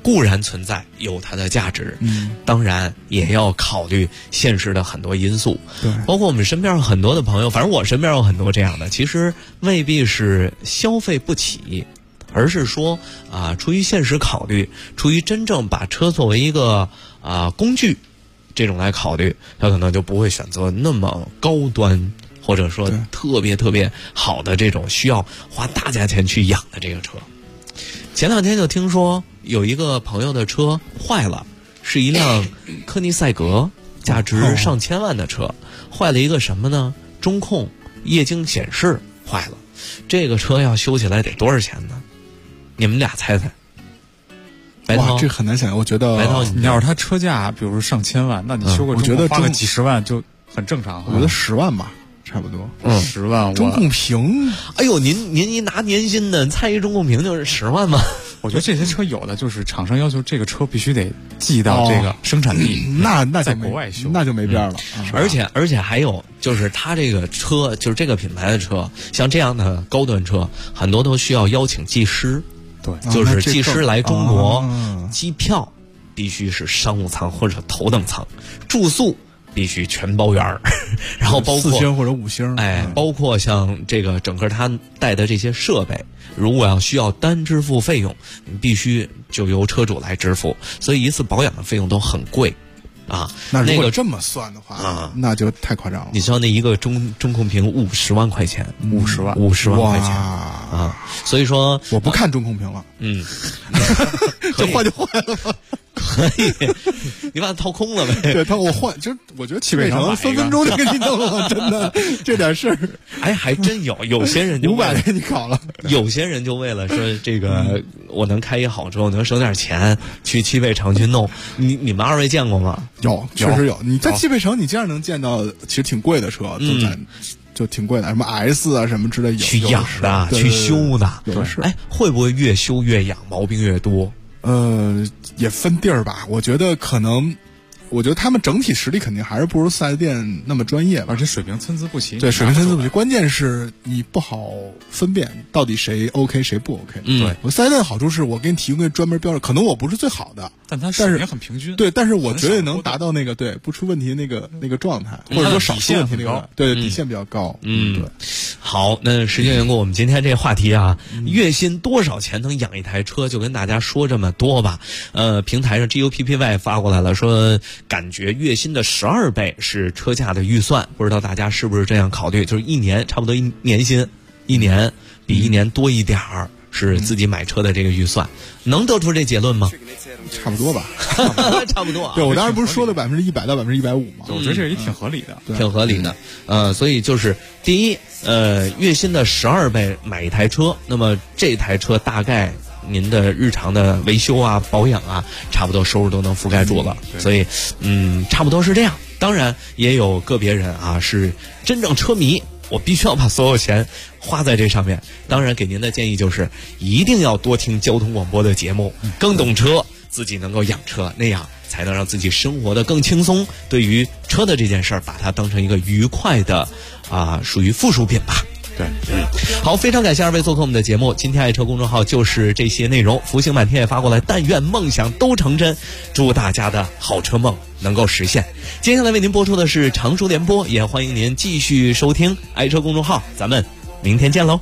固然存在有它的价值，当然也要考虑现实的很多因素。 对， 包括我们身边有很多的朋友，反正我身边有很多这样的，其实未必是消费不起，而是说出于现实考虑，出于真正把车作为一个工具这种来考虑，他可能就不会选择那么高端或者说特别特别好的这种需要花大价钱去养的这个车。前两天就听说有一个朋友的车坏了，是一辆科尼赛格，价值上千万的车，坏了一个什么呢？中控液晶显示坏了。这个车要修起来得多少钱呢？你们俩猜猜。 哇，这很难想。我觉得白涛， 你要是他车价比如上千万，那你修个中控花个几十万就很正常。 我觉得10万吧，差不多。 10万。 中控屏， 哎呦，您一拿年薪的，猜一中控屏就是10万吗？ 我觉得这些车有的就是厂商要求这个车必须得寄到这个生产地， 那在国外修， 那就没边了。 而且还有就是它这个车，就是这个品牌的车，像这样的高端车，很多都需要邀请技师。 对， 就是技师来中国，机票必须是商务舱或者头等舱，住宿必须全包圆儿，然后包括 4星或者5星， 包括像这个整个他带的这些设备，如果要需要单支付费用，你必须就由车主来支付，所以一次保养的费用都很贵。 那如果这么算的话，那就太夸张了。 你知道那一个中控屏50万块钱 ，50万块钱所以说我不看中控屏了。这坏就坏了吧？ 可以，你把它掏空了呗。 对，我换，就是我觉得汽配城分分钟就给你弄了，真的这点事儿。 哎，还真有些人就 500给你搞了， 有些人就为了说这个我能开一好车，我能省点钱，去汽配城去弄。你们二位见过吗？ 有，确实有。你在汽配城，你经常能见到，其实挺贵的车，就挺贵的，什么 S 啊什么之类， 去养的，去修的， 有的是。 哎，会不会越修越养，毛病越多？ 也分地儿吧。我觉得他们整体实力肯定还是不如4S店那么专业， 而且水平参差不齐。 对，水平参差不齐，关键是你不好分辨到底谁 OK 谁不 OK。 对， 我4S店的好处是我给你提供专门标准，可能我不是最好的， 但它水平很平均。 对，但是我绝对能达到那个不出问题那个状态，或者说少出问题那个。对，底线比较高。对。 好，那时间缘故，我们今天这个话题月薪多少钱能养一台车，就跟大家说这么多吧。平台上 GUPPY 发过来了，说感觉月薪的12倍是车价的预算，不知道大家是不是这样考虑？就是一年差不多年薪，一年比一年多一点儿是自己买车的这个预算，能得出这结论吗？ 差不多吧， 差不多。 对，我当时不是说了100%到150%吗？ 我觉得这也挺合理的， 挺合理的。所以就是第一，月薪的12倍买一台车，那么这台车大概您的日常的维修啊、保养啊，差不多收入都能覆盖住了。所以，差不多是这样。当然，也有个别人是真正车迷，我必须要把所有钱花在这上面。当然，给您的建议就是一定要多听交通广播的节目，更懂车，自己能够养车，那样才能让自己生活的更轻松。对于车的这件事儿，把它当成一个愉快的属于附属品吧。 对， 好，非常感谢二位做客我们的节目。今天爱车公众号就是这些内容。福星满天也发过来，但愿梦想都成真，祝大家的好车梦能够实现。接下来为您播出的是常熟联播，也欢迎您继续收听爱车公众号，咱们明天见喽。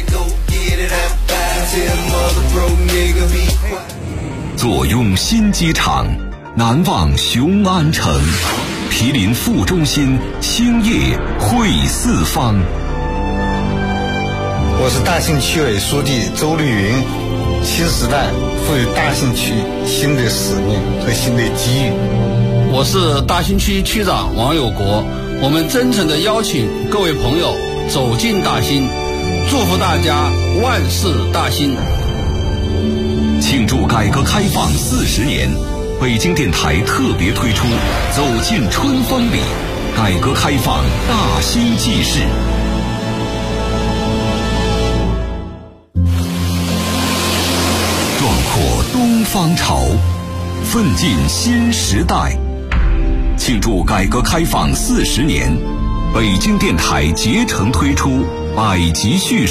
坐拥新机场，难忘雄安城，毗邻副中心，兴业汇四方。 我是大兴区委书记周绿云。新时代赋予大兴区新的使命和新的机遇。 我是大兴区区长王有国。我们真诚地邀请各位朋友走进大兴，祝福大家万事大兴。 庆祝改革开放40年，北京电台特别推出《走进春风里》，改革开放大兴纪事。壮阔东方潮，奋进新时代。庆祝改革开放40年，北京电台竭诚推出百集叙事